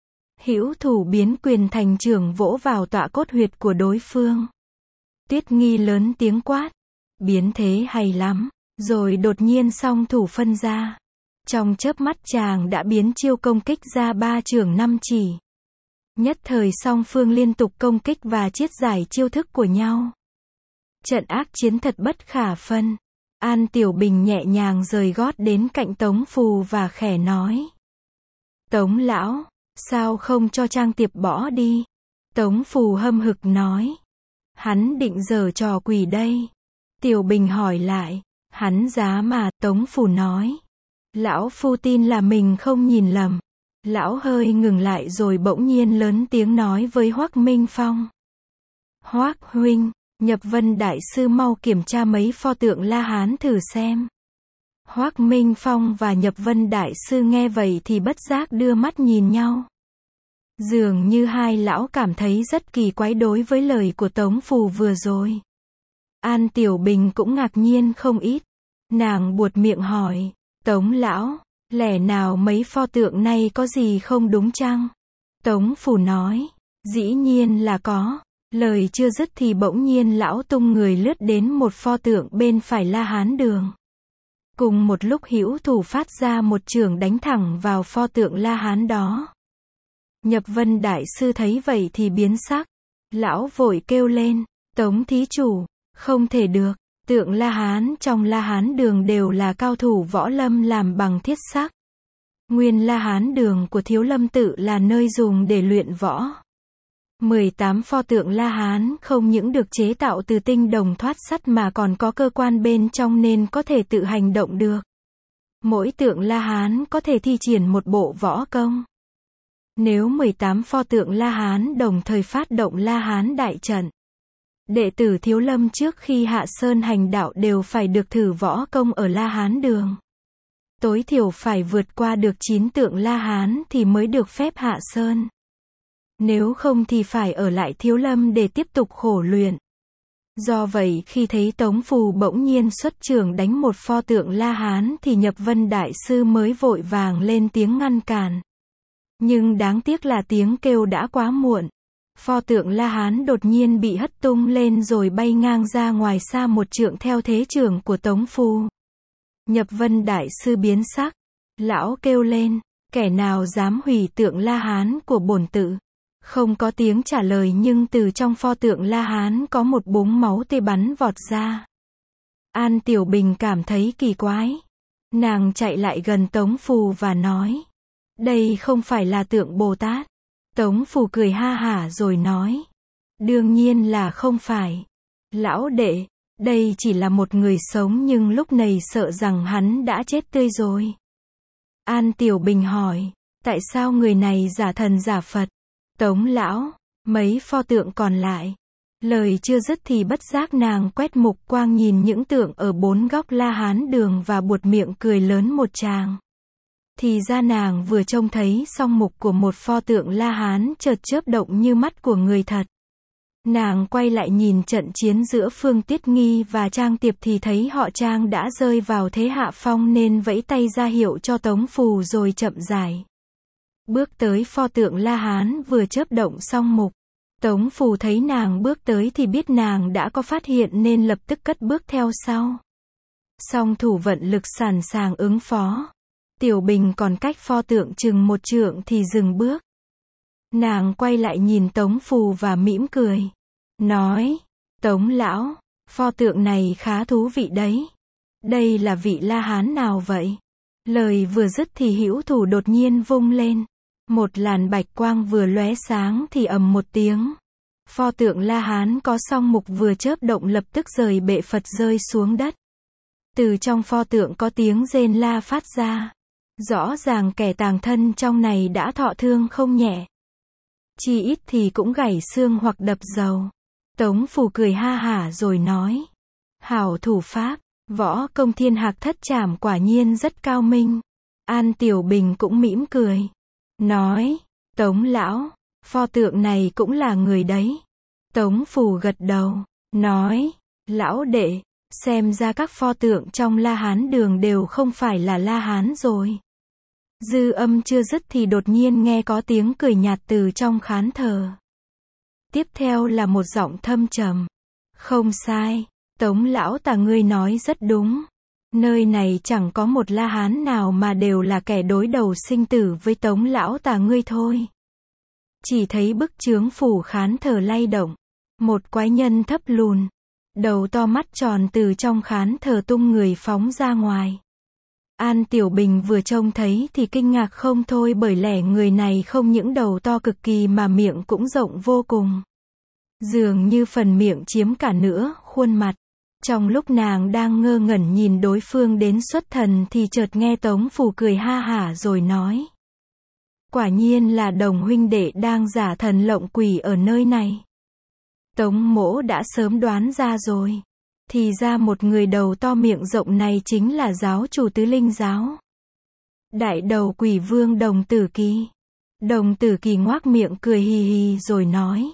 Hữu thủ biến quyền thành chưởng vỗ vào tọa cốt huyệt của đối phương. Tuyết Nghi lớn tiếng quát. Biến thế hay lắm. Rồi đột nhiên song thủ phân ra. Trong chớp mắt chàng đã biến chiêu công kích ra 3 chưởng 5 chỉ. Nhất thời song phương liên tục công kích và chiết giải chiêu thức của nhau. Trận ác chiến thật bất khả phân. An Tiểu Bình nhẹ nhàng rời gót đến cạnh Tống Phù và khẽ nói. Tống lão, sao không cho Trang Tiệp bỏ đi? Tống Phù hâm hực nói. Hắn định giở trò quỷ đây. Tiểu Bình hỏi lại. Hắn dám mà? Tống Phù nói. Lão phu tin là mình không nhìn lầm. Lão hơi ngừng lại rồi bỗng nhiên lớn tiếng nói với Hoắc Minh Phong. Hoắc huynh, Nhập Vân đại sư mau kiểm tra mấy pho tượng La Hán thử xem. Hoắc Minh Phong và Nhập Vân đại sư nghe vậy thì bất giác đưa mắt nhìn nhau. Dường như hai lão cảm thấy rất kỳ quái đối với lời của Tống Phù vừa rồi. An Tiểu Bình cũng ngạc nhiên không ít. Nàng buột miệng hỏi. Tống lão, lẽ nào mấy pho tượng này có gì không đúng chăng? Tống Phù nói. Dĩ nhiên là có. Lời chưa dứt thì bỗng nhiên lão tung người lướt đến một pho tượng bên phải La Hán đường. Cùng một lúc hữu thủ phát ra một chưởng đánh thẳng vào pho tượng La Hán đó. Nhập Vân đại sư thấy vậy thì biến sắc. Lão vội kêu lên. Tống thí chủ, không thể được. Tượng La Hán trong La Hán đường đều là cao thủ võ lâm làm bằng thiết sắc. Nguyên La Hán đường của Thiếu Lâm tự là nơi dùng để luyện võ. 18 pho tượng La Hán không những được chế tạo từ tinh đồng thoát sắt mà còn có cơ quan bên trong nên có thể tự hành động được. Mỗi tượng La Hán có thể thi triển một bộ võ công. Nếu 18 pho tượng La Hán đồng thời phát động La Hán đại trận, đệ tử Thiếu Lâm trước khi hạ sơn hành đạo đều phải được thử võ công ở La Hán đường. Tối thiểu phải vượt qua được 9 tượng La Hán thì mới được phép hạ sơn. Nếu không thì phải ở lại Thiếu Lâm để tiếp tục khổ luyện. Do vậy khi thấy Tống Phù bỗng nhiên xuất chưởng đánh một pho tượng La Hán thì Nhập Vân Đại Sư mới vội vàng lên tiếng ngăn cản. Nhưng đáng tiếc là tiếng kêu đã quá muộn. Pho tượng La Hán đột nhiên bị hất tung lên rồi bay ngang ra ngoài xa một trượng theo thế chưởng của Tống Phù. Nhập Vân Đại Sư biến sắc. Lão kêu lên, kẻ nào dám hủy tượng La Hán của bổn tự? Không có tiếng trả lời nhưng từ trong pho tượng La Hán có một búng máu tươi bắn vọt ra. An Tiểu Bình cảm thấy kỳ quái. Nàng chạy lại gần Tống Phù và nói, đây không phải là tượng Bồ Tát. Tống Phù cười ha hả rồi nói, đương nhiên là không phải. Lão đệ, đây chỉ là một người sống nhưng lúc này sợ rằng hắn đã chết tươi rồi. An Tiểu Bình hỏi, tại sao người này giả thần giả Phật? Tống lão, mấy pho tượng còn lại. Lời chưa dứt thì bất giác nàng quét mục quang nhìn những tượng ở bốn góc La Hán đường và buột miệng cười lớn một tràng. Thì ra nàng vừa trông thấy song mục của một pho tượng La Hán chợt chớp động như mắt của người thật. Nàng quay lại nhìn trận chiến giữa Phương Tiết Nghi và Trang Tiệp thì thấy họ Trang đã rơi vào thế hạ phong nên vẫy tay ra hiệu cho Tống Phù rồi chậm rãi bước tới pho tượng La Hán vừa chớp động song mục. Tống Phù thấy nàng bước tới thì biết nàng đã có phát hiện nên lập tức cất bước theo sau. Song thủ vận lực sẵn sàng ứng phó. Tiểu Bình còn cách pho tượng chừng một trượng thì dừng bước. Nàng quay lại nhìn Tống Phù và mỉm cười. Nói, Tống lão, pho tượng này khá thú vị đấy. Đây là vị La Hán nào vậy? Lời vừa dứt thì hữu thủ đột nhiên vung lên. Một làn bạch quang vừa lóe sáng thì ầm một tiếng. Pho tượng La Hán có song mục vừa chớp động lập tức rời bệ Phật rơi xuống đất. Từ trong pho tượng có tiếng rên la phát ra. Rõ ràng kẻ tàng thân trong này đã thọ thương không nhẹ. Chỉ ít thì cũng gãy xương hoặc đập dầu. Tống Phù cười ha hả rồi nói. Hảo thủ pháp, võ công thiên hạc thất trảm quả nhiên rất cao minh. An Tiểu Bình cũng mỉm cười. Nói, Tống lão, pho tượng này cũng là người đấy. Tống Phù gật đầu, nói, lão đệ, xem ra các pho tượng trong La Hán đường đều không phải là La Hán rồi. Dư âm chưa dứt thì đột nhiên nghe có tiếng cười nhạt từ trong khán thờ. Tiếp theo là một giọng thâm trầm. Không sai, Tống lão tà ngươi nói rất đúng. Nơi này chẳng có một La Hán nào mà đều là kẻ đối đầu sinh tử với Tống lão tà ngươi thôi. Chỉ thấy bức chướng phủ khán thờ lay động. Một quái nhân thấp lùn, đầu to mắt tròn từ trong khán thờ tung người phóng ra ngoài. An Tiểu Bình vừa trông thấy thì kinh ngạc không thôi bởi lẽ người này không những đầu to cực kỳ mà miệng cũng rộng vô cùng. Dường như phần miệng chiếm cả nửa khuôn mặt. Trong lúc nàng đang ngơ ngẩn nhìn đối phương đến xuất thần thì chợt nghe Tống Phù cười ha hả rồi nói. Quả nhiên là Đồng huynh đệ đang giả thần lộng quỷ ở nơi này. Tống mỗ đã sớm đoán ra rồi. Thì ra một người đầu to miệng rộng này chính là giáo chủ Tứ Linh giáo. Đại đầu quỷ vương Đồng Tử Kỳ. Đồng Tử Kỳ ngoác miệng cười hì hì rồi nói.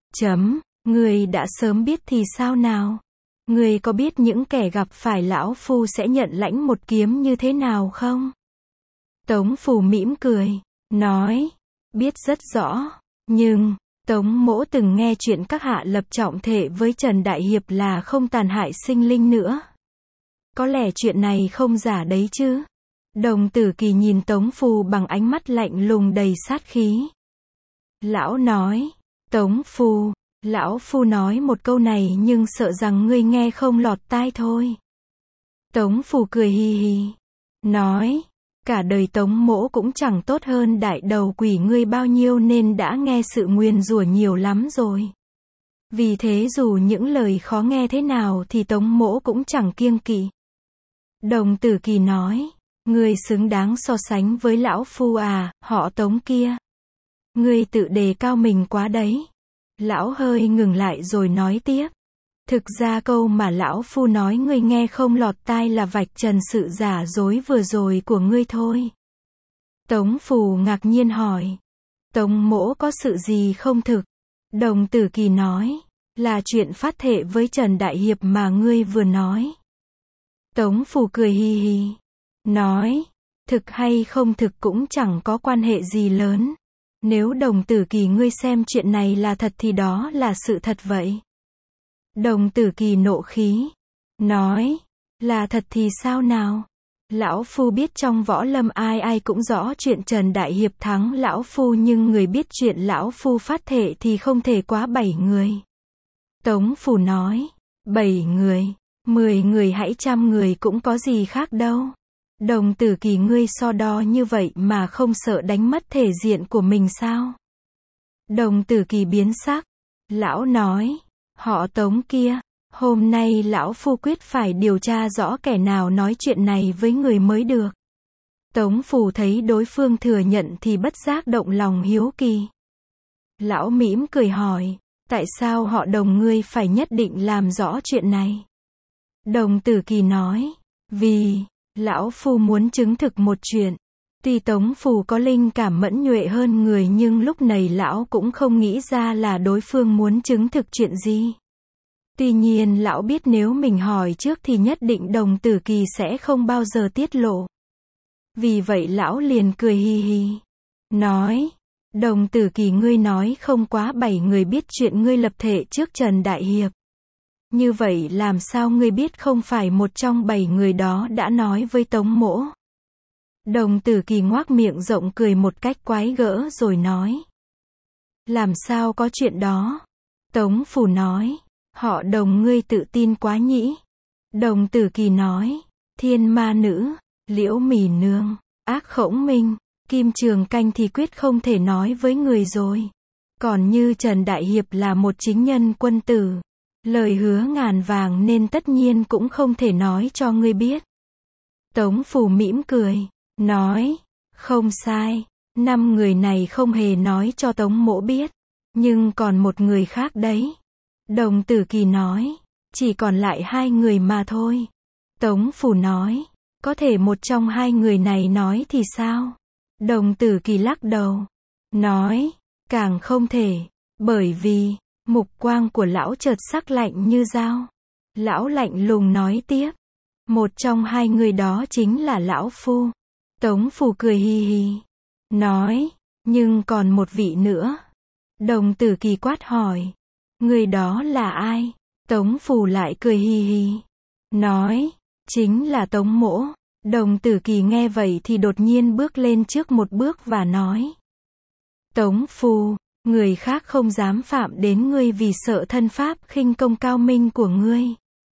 Người đã sớm biết thì sao nào? Người có biết những kẻ gặp phải lão phu sẽ nhận lãnh một kiếm như thế nào không? Tống Phù mỉm cười, nói, biết rất rõ, nhưng, Tống mỗ từng nghe chuyện các hạ lập trọng thệ với Trần Đại Hiệp là không tàn hại sinh linh nữa. Có lẽ chuyện này không giả đấy chứ? Đồng Tử Kỳ nhìn Tống Phù bằng ánh mắt lạnh lùng đầy sát khí. Lão nói, Tống Phù, lão phu nói một câu này nhưng sợ rằng ngươi nghe không lọt tai thôi. Tống Phù cười hì hì, nói, cả đời Tống mỗ cũng chẳng tốt hơn đại đầu quỷ ngươi bao nhiêu nên đã nghe sự nguyền rủa nhiều lắm rồi. Vì thế dù những lời khó nghe thế nào thì Tống mỗ cũng chẳng kiêng kỵ. Đồng Tử Kỳ nói, ngươi xứng đáng so sánh với lão phu à, họ Tống kia. Ngươi tự đề cao mình quá đấy. Lão hơi ngừng lại rồi nói tiếp. Thực ra câu mà lão phu nói ngươi nghe không lọt tai là vạch trần sự giả dối vừa rồi của ngươi thôi. Tống Phù ngạc nhiên hỏi. Tống mỗ có sự gì không thực? Đồng Tử Kỳ nói. Là chuyện phát thệ với Trần Đại Hiệp mà ngươi vừa nói. Tống Phù cười hì hì. Nói. Thực hay không thực cũng chẳng có quan hệ gì lớn. Nếu Đồng Tử Kỳ ngươi xem chuyện này là thật thì đó là sự thật vậy. Đồng Tử Kỳ nộ khí. Nói. Là thật thì sao nào? Lão Phu biết trong võ lâm ai ai cũng rõ chuyện Trần Đại Hiệp thắng Lão Phu, nhưng người biết chuyện Lão Phu phát thệ thì không thể quá 7 người. Tống Phù nói. 7 người, 10 người hãy 100 người cũng có gì khác đâu. Đồng Tử Kỳ ngươi so đo như vậy mà không sợ đánh mất thể diện của mình sao? Đồng Tử Kỳ biến sắc. Lão nói. Họ Tống kia. Hôm nay Lão Phu quyết phải điều tra rõ kẻ nào nói chuyện này với người mới được. Tống Phù thấy đối phương thừa nhận thì bất giác động lòng hiếu kỳ. Lão mỉm cười hỏi. Tại sao họ Đồng ngươi phải nhất định làm rõ chuyện này? Đồng Tử Kỳ nói. Vì Lão Phu muốn chứng thực một chuyện. Tuy Tống Phù có linh cảm mẫn nhuệ hơn người nhưng lúc này lão cũng không nghĩ ra là đối phương muốn chứng thực chuyện gì. Tuy nhiên lão biết nếu mình hỏi trước thì nhất định Đồng Tử Kỳ sẽ không bao giờ tiết lộ. Vì vậy lão liền cười hì hì. Nói. Đồng Tử Kỳ ngươi nói không quá 7 người biết chuyện ngươi lập thệ trước Trần Đại Hiệp. Như vậy làm sao ngươi biết không phải một trong 7 người đó đã nói với Tống Mỗ? Đồng Tử Kỳ ngoác miệng rộng cười một cách quái gở rồi nói. Làm sao có chuyện đó? Tống Phù nói. Họ Đồng ngươi tự tin quá nhỉ? Đồng Tử Kỳ nói. Thiên Ma Nữ, Liễu Mỉ Nương, Ác Khổng Minh, Kim Trường Canh thì quyết không thể nói với người rồi. Còn như Trần Đại Hiệp là một chính nhân quân tử, lời hứa ngàn vàng nên tất nhiên cũng không thể nói cho ngươi biết. Tống Phù mỉm cười. Nói. Không sai. 5 người này không hề nói cho Tống Mỗ biết. Nhưng còn một người khác đấy. Đồng Tử Kỳ nói. Chỉ còn lại 2 người mà thôi. Tống Phù nói. Có thể một trong 2 người này nói thì sao? Đồng Tử Kỳ lắc đầu. Nói. Càng không thể. Bởi vì mục quang của lão chợt sắc lạnh như dao. Lão lạnh lùng nói tiếp. Một trong 2 người đó chính là Lão Phu. Tống Phù cười hì hì. Nói. Nhưng còn một vị nữa. Đồng Tử Kỳ quát hỏi. Người đó là ai? Tống Phù lại cười hì hì. Nói. Chính là Tống Mỗ. Đồng Tử Kỳ nghe vậy thì đột nhiên bước lên trước một bước và nói. Tống Phù, người khác không dám phạm đến ngươi vì sợ thân pháp khinh công cao minh của ngươi.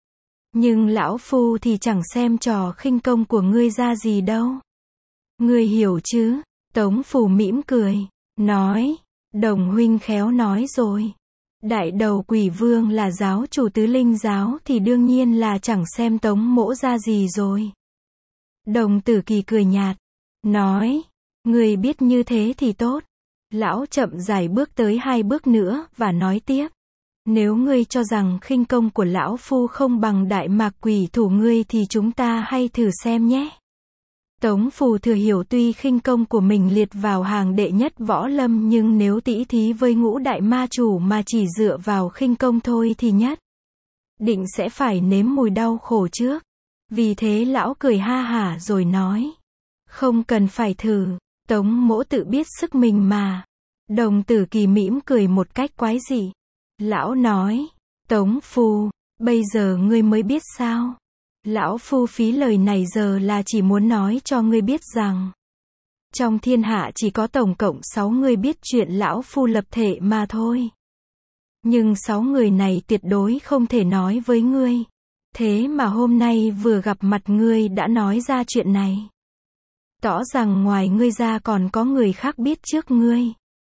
Nhưng Lão Phu thì chẳng xem trò khinh công của ngươi ra gì đâu. Ngươi hiểu chứ? Tống Phù mỉm cười. Nói. Đồng huynh khéo nói rồi. Đại đầu Quỷ Vương là giáo chủ Tứ Linh giáo thì đương nhiên là chẳng xem Tống Mỗ ra gì rồi. Đồng Tử Kỳ cười nhạt. Nói. Ngươi biết như thế thì tốt. Lão chậm rãi bước tới 2 bước nữa và nói tiếp. Nếu ngươi cho rằng khinh công của Lão Phu không bằng Đại Mạc Quỷ thủ ngươi thì chúng ta hãy thử xem nhé. Tống Phù thừa hiểu tuy khinh công của mình liệt vào hàng đệ nhất võ lâm nhưng nếu tỉ thí với Ngũ Đại Ma Chủ mà chỉ dựa vào khinh công thôi thì nhất định sẽ phải nếm mùi đau khổ trước. Vì thế lão cười ha hả rồi nói. Không cần phải thử. Tống Mỗ tự biết sức mình mà. Đồng Tử Kỳ mỉm cười một cách quái dị. Lão nói. Tống Phù, bây giờ ngươi mới biết sao? Lão Phu phí lời này giờ là chỉ muốn nói cho ngươi biết rằng trong thiên hạ chỉ có tổng cộng 6 người biết chuyện Lão Phu lập thệ mà thôi. Nhưng 6 người này tuyệt đối không thể nói với ngươi. Thế mà hôm nay vừa gặp mặt ngươi đã nói ra chuyện này. Tỏ rằng ngoài ngươi ra còn có người khác biết trước ngươi.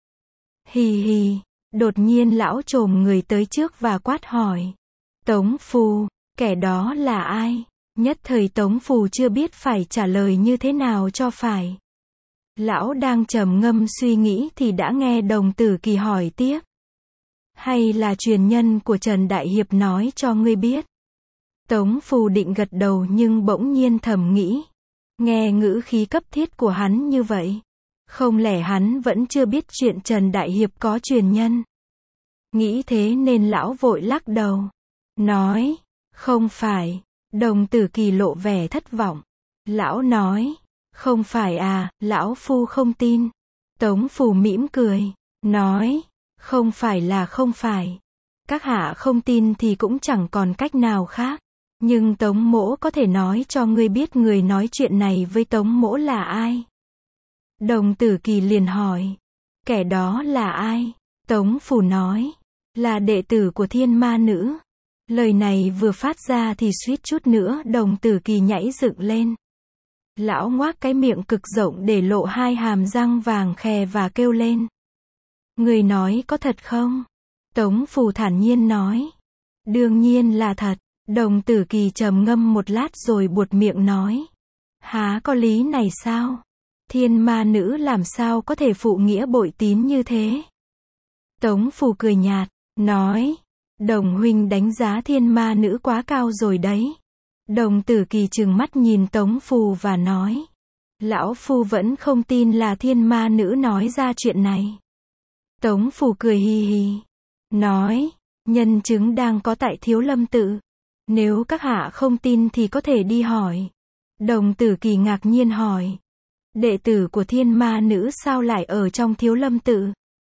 Hì hì. Đột nhiên lão chồm người tới trước và quát hỏi. Tống Phù, kẻ đó là ai? Nhất thời Tống Phù chưa biết phải trả lời như thế nào cho phải. Lão đang trầm ngâm suy nghĩ thì đã nghe Đồng Tử Kỳ hỏi tiếp. Hay là truyền nhân của Trần Đại Hiệp nói cho ngươi biết? Tống Phù định gật đầu nhưng bỗng nhiên thầm nghĩ. Nghe ngữ khí cấp thiết của hắn như vậy. Không lẽ hắn vẫn chưa biết chuyện Trần Đại Hiệp có truyền nhân? Nghĩ thế nên lão vội lắc đầu. Nói, không phải. Đồng Tử Kỳ lộ vẻ thất vọng. Lão nói, không phải à, lão phu không tin. Tống Phù mỉm cười, nói, không phải là không phải. Các hạ không tin thì cũng chẳng còn cách nào khác. Nhưng Tống mỗ có thể nói cho ngươi biết người nói chuyện này với Tống mỗ là ai. Đồng Tử Kỳ liền hỏi, kẻ đó là ai? Tống Phù nói, là đệ tử của Thiên Ma Nữ. Lời này vừa phát ra thì suýt chút nữa Đồng Tử Kỳ nhảy dựng lên. Lão ngoác cái miệng cực rộng để lộ hai hàm răng vàng khè và kêu lên. Người nói có thật không? Tống Phù thản nhiên nói. Đương nhiên là thật. Đồng Tử Kỳ trầm ngâm một lát rồi buột miệng nói. Há có lý này sao? Thiên Ma Nữ làm sao có thể phụ nghĩa bội tín như thế? Tống Phù cười nhạt, nói. Đồng huynh đánh giá Thiên Ma Nữ quá cao rồi đấy. Đồng Tử Kỳ trừng mắt nhìn Tống Phù và nói. Lão phu vẫn không tin là Thiên Ma Nữ nói ra chuyện này. Tống Phù cười hì hì. Nói, nhân chứng đang có tại Thiếu Lâm Tự. Nếu các hạ không tin thì có thể đi hỏi. Đồng Tử Kỳ ngạc nhiên hỏi. Đệ tử của Thiên Ma Nữ sao lại ở trong Thiếu Lâm Tự?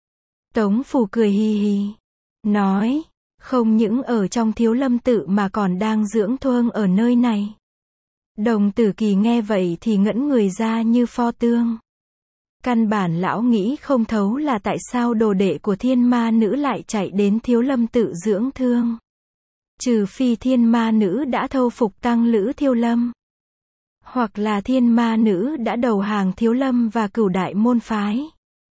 Tống Phù cười hì hì. Nói, không những ở trong Thiếu Lâm Tự mà còn đang dưỡng thương ở nơi này. Đồng Tử Kỳ nghe vậy thì ngẩn người ra như pho tượng. Căn bản lão nghĩ không thấu là tại sao đồ đệ của Thiên Ma Nữ lại chạy đến Thiếu Lâm Tự dưỡng thương. Trừ phi Thiên Ma Nữ đã thâu phục tăng lữ Thiếu Lâm. Hoặc là Thiên Ma Nữ đã đầu hàng Thiếu Lâm và Cửu Đại môn phái.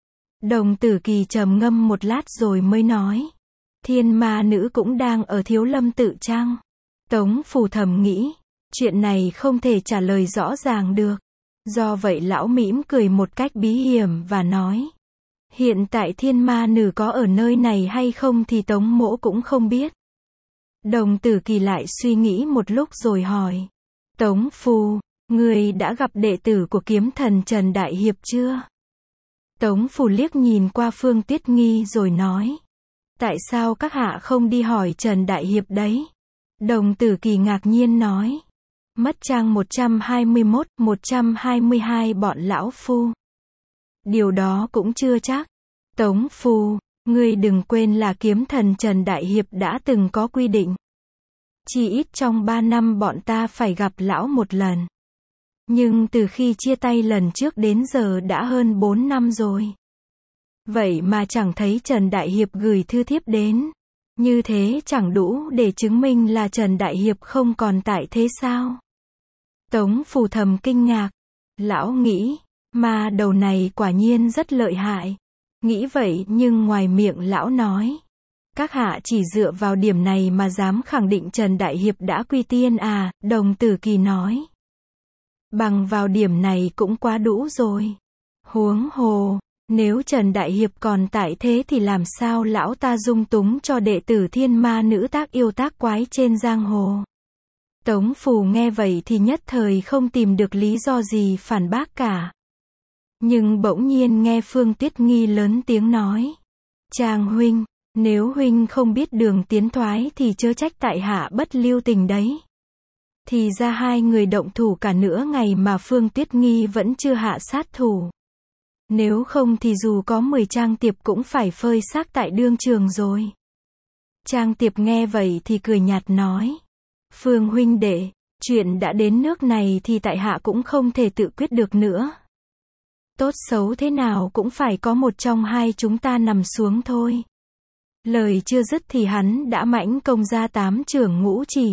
Đồng Tử Kỳ trầm ngâm một lát rồi mới nói. Thiên Ma Nữ cũng đang ở Thiếu Lâm Tự chăng? Tống Phù thầm nghĩ. Chuyện này không thể trả lời rõ ràng được. Do vậy lão mỉm cười một cách bí hiểm và nói. Hiện tại Thiên Ma Nữ có ở nơi này hay không thì Tống mỗ cũng không biết. Đồng Tử Kỳ lại suy nghĩ một lúc rồi hỏi. Tống Phù, người đã gặp đệ tử của kiếm thần Trần Đại Hiệp chưa? Tống Phù liếc nhìn qua Phương Tuyết Nghi rồi nói. Tại sao các hạ không đi hỏi Trần Đại Hiệp đấy? Đồng Tử Kỳ ngạc nhiên nói. Mất trang 121, 122 bọn lão phu. Điều đó cũng chưa chắc. Tống Phù, ngươi đừng quên là kiếm thần Trần Đại Hiệp đã từng có quy định. Chỉ ít trong 3 năm bọn ta phải gặp lão một lần. Nhưng từ khi chia tay lần trước đến giờ đã hơn 4 năm rồi. Vậy mà chẳng thấy Trần Đại Hiệp gửi thư thiếp đến. Như thế chẳng đủ để chứng minh là Trần Đại Hiệp không còn tại thế sao? Tống Phù thầm kinh ngạc. Lão nghĩ, ma đầu này quả nhiên rất lợi hại. Nghĩ vậy nhưng ngoài miệng lão nói. Các hạ chỉ dựa vào điểm này mà dám khẳng định Trần Đại Hiệp đã quy tiên à? Đồng Tử Kỳ nói. Bằng vào điểm này cũng quá đủ rồi. Huống hồ, nếu Trần Đại Hiệp còn tại thế thì làm sao lão ta dung túng cho đệ tử Thiên Ma Nữ tác yêu tác quái trên giang hồ? Tống Phù nghe vậy thì nhất thời không tìm được lý do gì phản bác cả. Nhưng bỗng nhiên nghe Phương Tuyết Nghi lớn tiếng nói. Chàng huynh, nếu huynh không biết đường tiến thoái thì chớ trách tại hạ bất lưu tình đấy. Thì ra hai người động thủ cả nửa ngày mà Phương Tuyết Nghi vẫn chưa hạ sát thủ. Nếu không thì dù có 10 Trang Tiệp cũng phải phơi xác tại đương trường rồi. Trang Tiệp nghe vậy thì cười nhạt nói. Phương huynh đệ, chuyện đã đến nước này thì tại hạ cũng không thể tự quyết được nữa. Tốt xấu thế nào cũng phải có một trong hai chúng ta nằm xuống thôi. Lời chưa dứt thì hắn đã mãnh công ra 8 chưởng ngũ chỉ.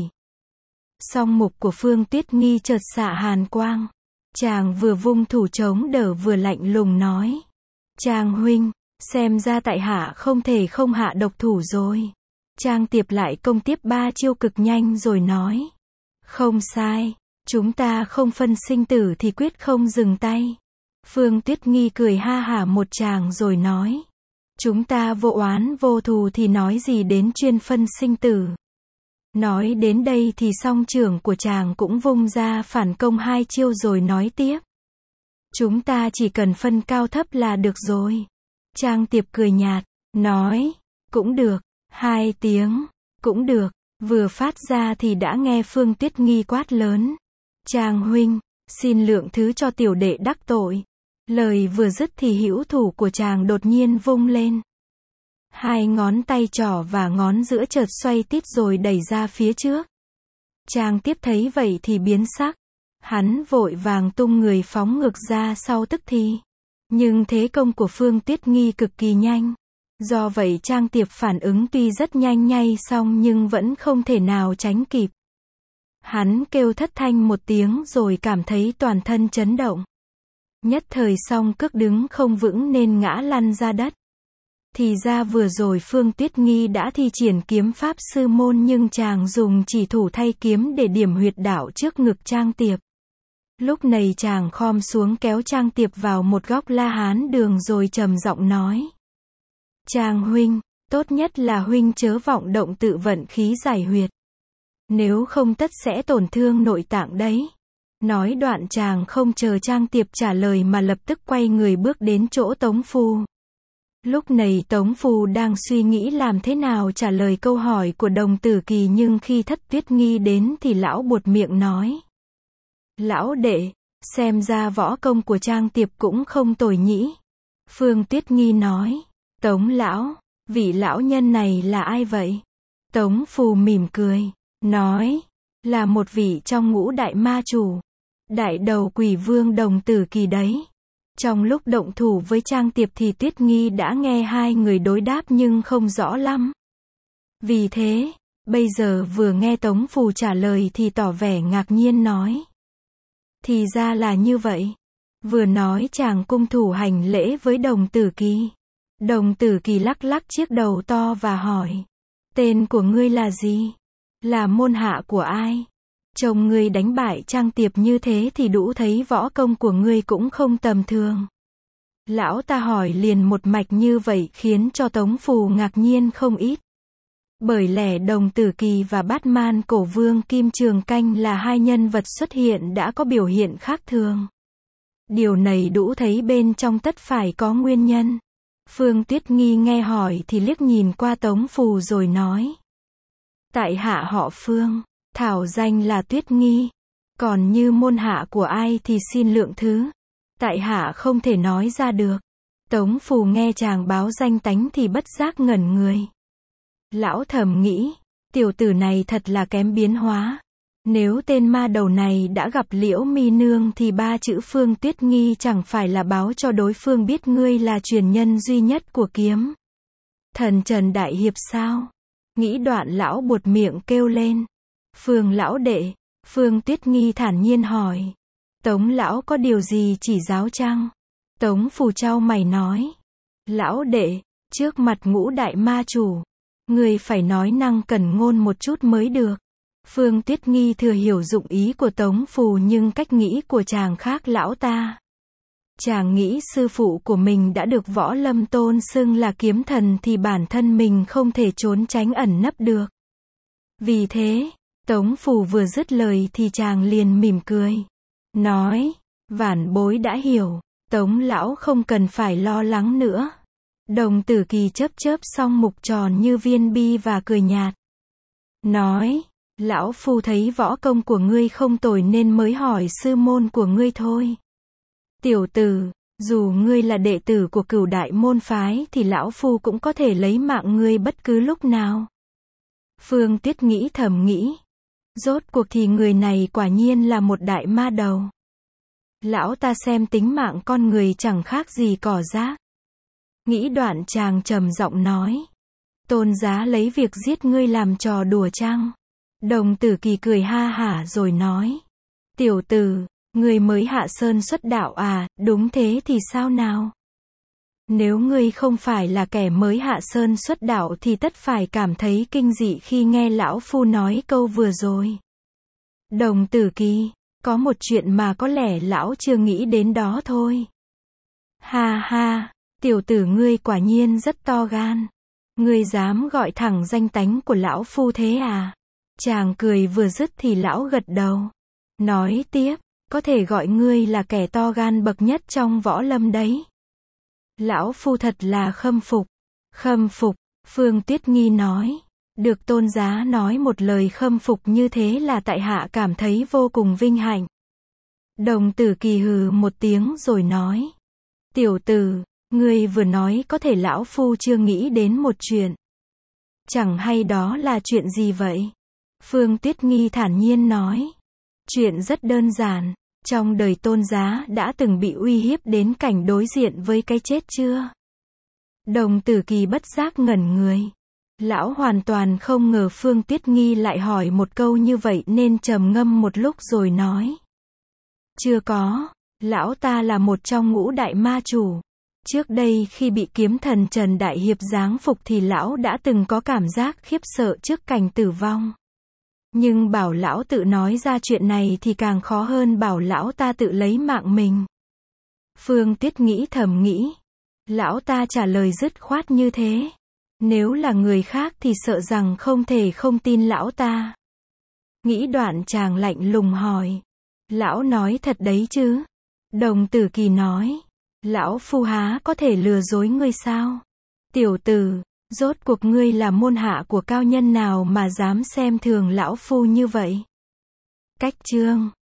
Song mục của Phương Tuyết Nghi chợt xạ hàn quang. Chàng vừa vung thủ chống đỡ vừa lạnh lùng nói. Chàng huynh, xem ra tại hạ không thể không hạ độc thủ rồi. Trang Tiệp lại công tiếp 3 chiêu cực nhanh rồi nói. Không sai, chúng ta không phân sinh tử thì quyết không dừng tay. Phương Tuyết Nghi cười ha hả một tràng rồi nói. Chúng ta vô oán vô thù thì nói gì đến chuyên phân sinh tử. Nói đến đây thì song trưởng của chàng cũng vung ra phản công 2 chiêu rồi nói tiếp. Chúng ta chỉ cần phân cao thấp là được rồi. Trang Tiệp cười nhạt, nói. cũng được, 2 tiếng, cũng được, vừa phát ra thì đã nghe Phương Tuyết Nghi quát lớn. Chàng huynh, xin lượng thứ cho tiểu đệ đắc tội. Lời vừa dứt thì hữu thủ của chàng đột nhiên vung lên. 2 ngón tay trỏ và ngón giữa chợt xoay tít rồi đẩy ra phía trước. Chàng tiếp thấy vậy thì biến sắc. Hắn vội vàng tung người phóng ngược ra sau tức thì. Nhưng thế công của Phương Tuyết Nghi cực kỳ nhanh. Do vậy Trang Tiệp phản ứng tuy rất nhanh nhạy xong nhưng vẫn không thể nào tránh kịp. Hắn kêu thất thanh một tiếng rồi cảm thấy toàn thân chấn động. Nhất thời song cước đứng không vững nên ngã lăn ra đất. Thì ra vừa rồi Phương Tuyết Nghi đã thi triển kiếm pháp sư môn nhưng chàng dùng chỉ thủ thay kiếm để điểm huyệt đạo trước ngực Trang Tiệp. Lúc này chàng khom xuống kéo Trang Tiệp vào một góc La Hán đường rồi trầm giọng nói. Chàng huynh, tốt nhất là huynh chớ vọng động tự vận khí giải huyệt. Nếu không tất sẽ tổn thương nội tạng đấy. Nói đoạn chàng không chờ Trang Tiệp trả lời mà lập tức quay người bước đến chỗ Tống Phù. Lúc này Tống Phù đang suy nghĩ làm thế nào trả lời câu hỏi của Đồng Tử Kỳ nhưng khi Thất Tuyết Nghi đến thì lão buột miệng nói. Lão đệ, xem ra võ công của Trang Tiệp cũng không tồi nhỉ. Phương Tuyết Nghi nói. Tống lão, vị lão nhân này là ai vậy? Tống Phù mỉm cười, nói. Là một vị trong ngũ đại ma chủ. Đại đầu quỷ vương Đồng Tử Kỳ đấy. Trong lúc động thủ với Trang Tiệp thì Tuyết Nghi đã nghe 2 người đối đáp nhưng không rõ lắm. Vì thế, bây giờ vừa nghe Tống Phù trả lời thì tỏ vẻ ngạc nhiên nói. Thì ra là như vậy. Vừa nói chàng cung thủ hành lễ với Đồng Tử Kỳ. Đồng Tử Kỳ lắc lắc chiếc đầu to và hỏi. Tên của ngươi là gì? Là môn hạ của ai? Chồng ngươi đánh bại Trang Tiệp như thế thì đủ thấy võ công của ngươi cũng không tầm thường. Lão ta hỏi liền một mạch như vậy khiến cho Tống Phù ngạc nhiên không ít. Bởi lẽ Đồng Tử Kỳ và Bát Man Cổ Vương Kim Trường Canh là 2 nhân vật xuất hiện đã có biểu hiện khác thường. Điều này đủ thấy bên trong tất phải có nguyên nhân. Phương Tuyết Nghi nghe hỏi thì liếc nhìn qua Tống Phù rồi nói. Tại hạ họ Phương, thảo danh là Tuyết Nghi. Còn như môn hạ của ai thì xin lượng thứ. Tại hạ không thể nói ra được. Tống Phù nghe chàng báo danh tánh thì bất giác ngẩn người. Lão thầm nghĩ, tiểu tử này thật là kém biến hóa. Nếu tên ma đầu này đã gặp Liễu Mi Nương thì 3 chữ Phương Tuyết Nghi chẳng phải là báo cho đối phương biết ngươi là truyền nhân duy nhất của kiếm thần Trần Đại Hiệp sao? Nghĩ đoạn lão buột miệng kêu lên. Phương lão đệ, Phương Tuyết Nghi thản nhiên hỏi. Tống lão có điều gì chỉ giáo chăng? Tống Phù trao mày nói. Lão đệ, trước mặt ngũ đại ma chủ, ngươi phải nói năng cẩn ngôn một chút mới được. Phương Tuyết Nghi thừa hiểu dụng ý của Tống Phù nhưng cách nghĩ của chàng khác lão ta. Chàng nghĩ sư phụ của mình đã được Võ Lâm tôn xưng là kiếm thần thì bản thân mình không thể trốn tránh ẩn nấp được. Vì thế, Tống Phù vừa dứt lời thì chàng liền mỉm cười. Nói, vãn bối đã hiểu, Tống lão không cần phải lo lắng nữa. Đồng Tử Kỳ chớp chớp song mục tròn như viên bi và cười nhạt. Nói, lão phu thấy võ công của ngươi không tồi nên mới hỏi sư môn của ngươi thôi. Tiểu tử, dù ngươi là đệ tử của Cửu đại môn phái thì lão phu cũng có thể lấy mạng ngươi bất cứ lúc nào. Phương Tuyết nghĩ thầm nghĩ. Rốt cuộc thì người này quả nhiên là một đại ma đầu. Lão ta xem tính mạng con người chẳng khác gì cỏ rác. Nghĩ đoạn chàng trầm giọng nói. Tôn giá lấy việc giết ngươi làm trò đùa chăng? Đồng Tử Kỳ cười ha hả rồi nói. Tiểu tử, ngươi mới hạ sơn xuất đạo à, đúng thế thì sao nào? Nếu ngươi không phải là kẻ mới hạ sơn xuất đạo thì tất phải cảm thấy kinh dị khi nghe lão phu nói câu vừa rồi. Đồng Tử Kỳ, có một chuyện mà có lẽ lão chưa nghĩ đến đó thôi. Ha ha, tiểu tử ngươi quả nhiên rất to gan. Ngươi dám gọi thẳng danh tánh của lão phu thế à? Chàng cười vừa dứt thì lão gật đầu. Nói tiếp, có thể gọi ngươi là kẻ to gan bậc nhất trong võ lâm đấy. Lão phu thật là khâm phục. Khâm phục, Phương Tuyết Nghi nói. Được tôn giá nói một lời khâm phục như thế là tại hạ cảm thấy vô cùng vinh hạnh. Đồng Tử Kỳ hừ một tiếng rồi nói. Tiểu tử, ngươi vừa nói có thể lão phu chưa nghĩ đến một chuyện. Chẳng hay đó là chuyện gì vậy? Phương Tuyết Nghi thản nhiên nói. Chuyện rất đơn giản. Trong đời tôn giá đã từng bị uy hiếp đến cảnh đối diện với cái chết chưa? Đồng Tử Kỳ bất giác ngẩn người. Lão hoàn toàn không ngờ Phương Tuyết Nghi lại hỏi một câu như vậy nên trầm ngâm một lúc rồi nói. Chưa có, lão ta là một trong ngũ đại ma chủ. Trước đây khi bị kiếm thần Trần Đại Hiệp giáng phục thì lão đã từng có cảm giác khiếp sợ trước cảnh tử vong. Nhưng bảo lão tự nói ra chuyện này thì càng khó hơn bảo lão ta tự lấy mạng mình. Phương Tuyết thầm nghĩ. Lão ta trả lời dứt khoát như thế. Nếu là người khác thì sợ rằng không thể không tin lão ta. Nghĩ đoạn chàng lạnh lùng hỏi. Lão nói thật đấy chứ? Đồng Tử Kỳ nói. Lão phu há có thể lừa dối ngươi sao? Tiểu tử, rốt cuộc ngươi là môn hạ của cao nhân nào mà dám xem thường lão phu như vậy? Cách chương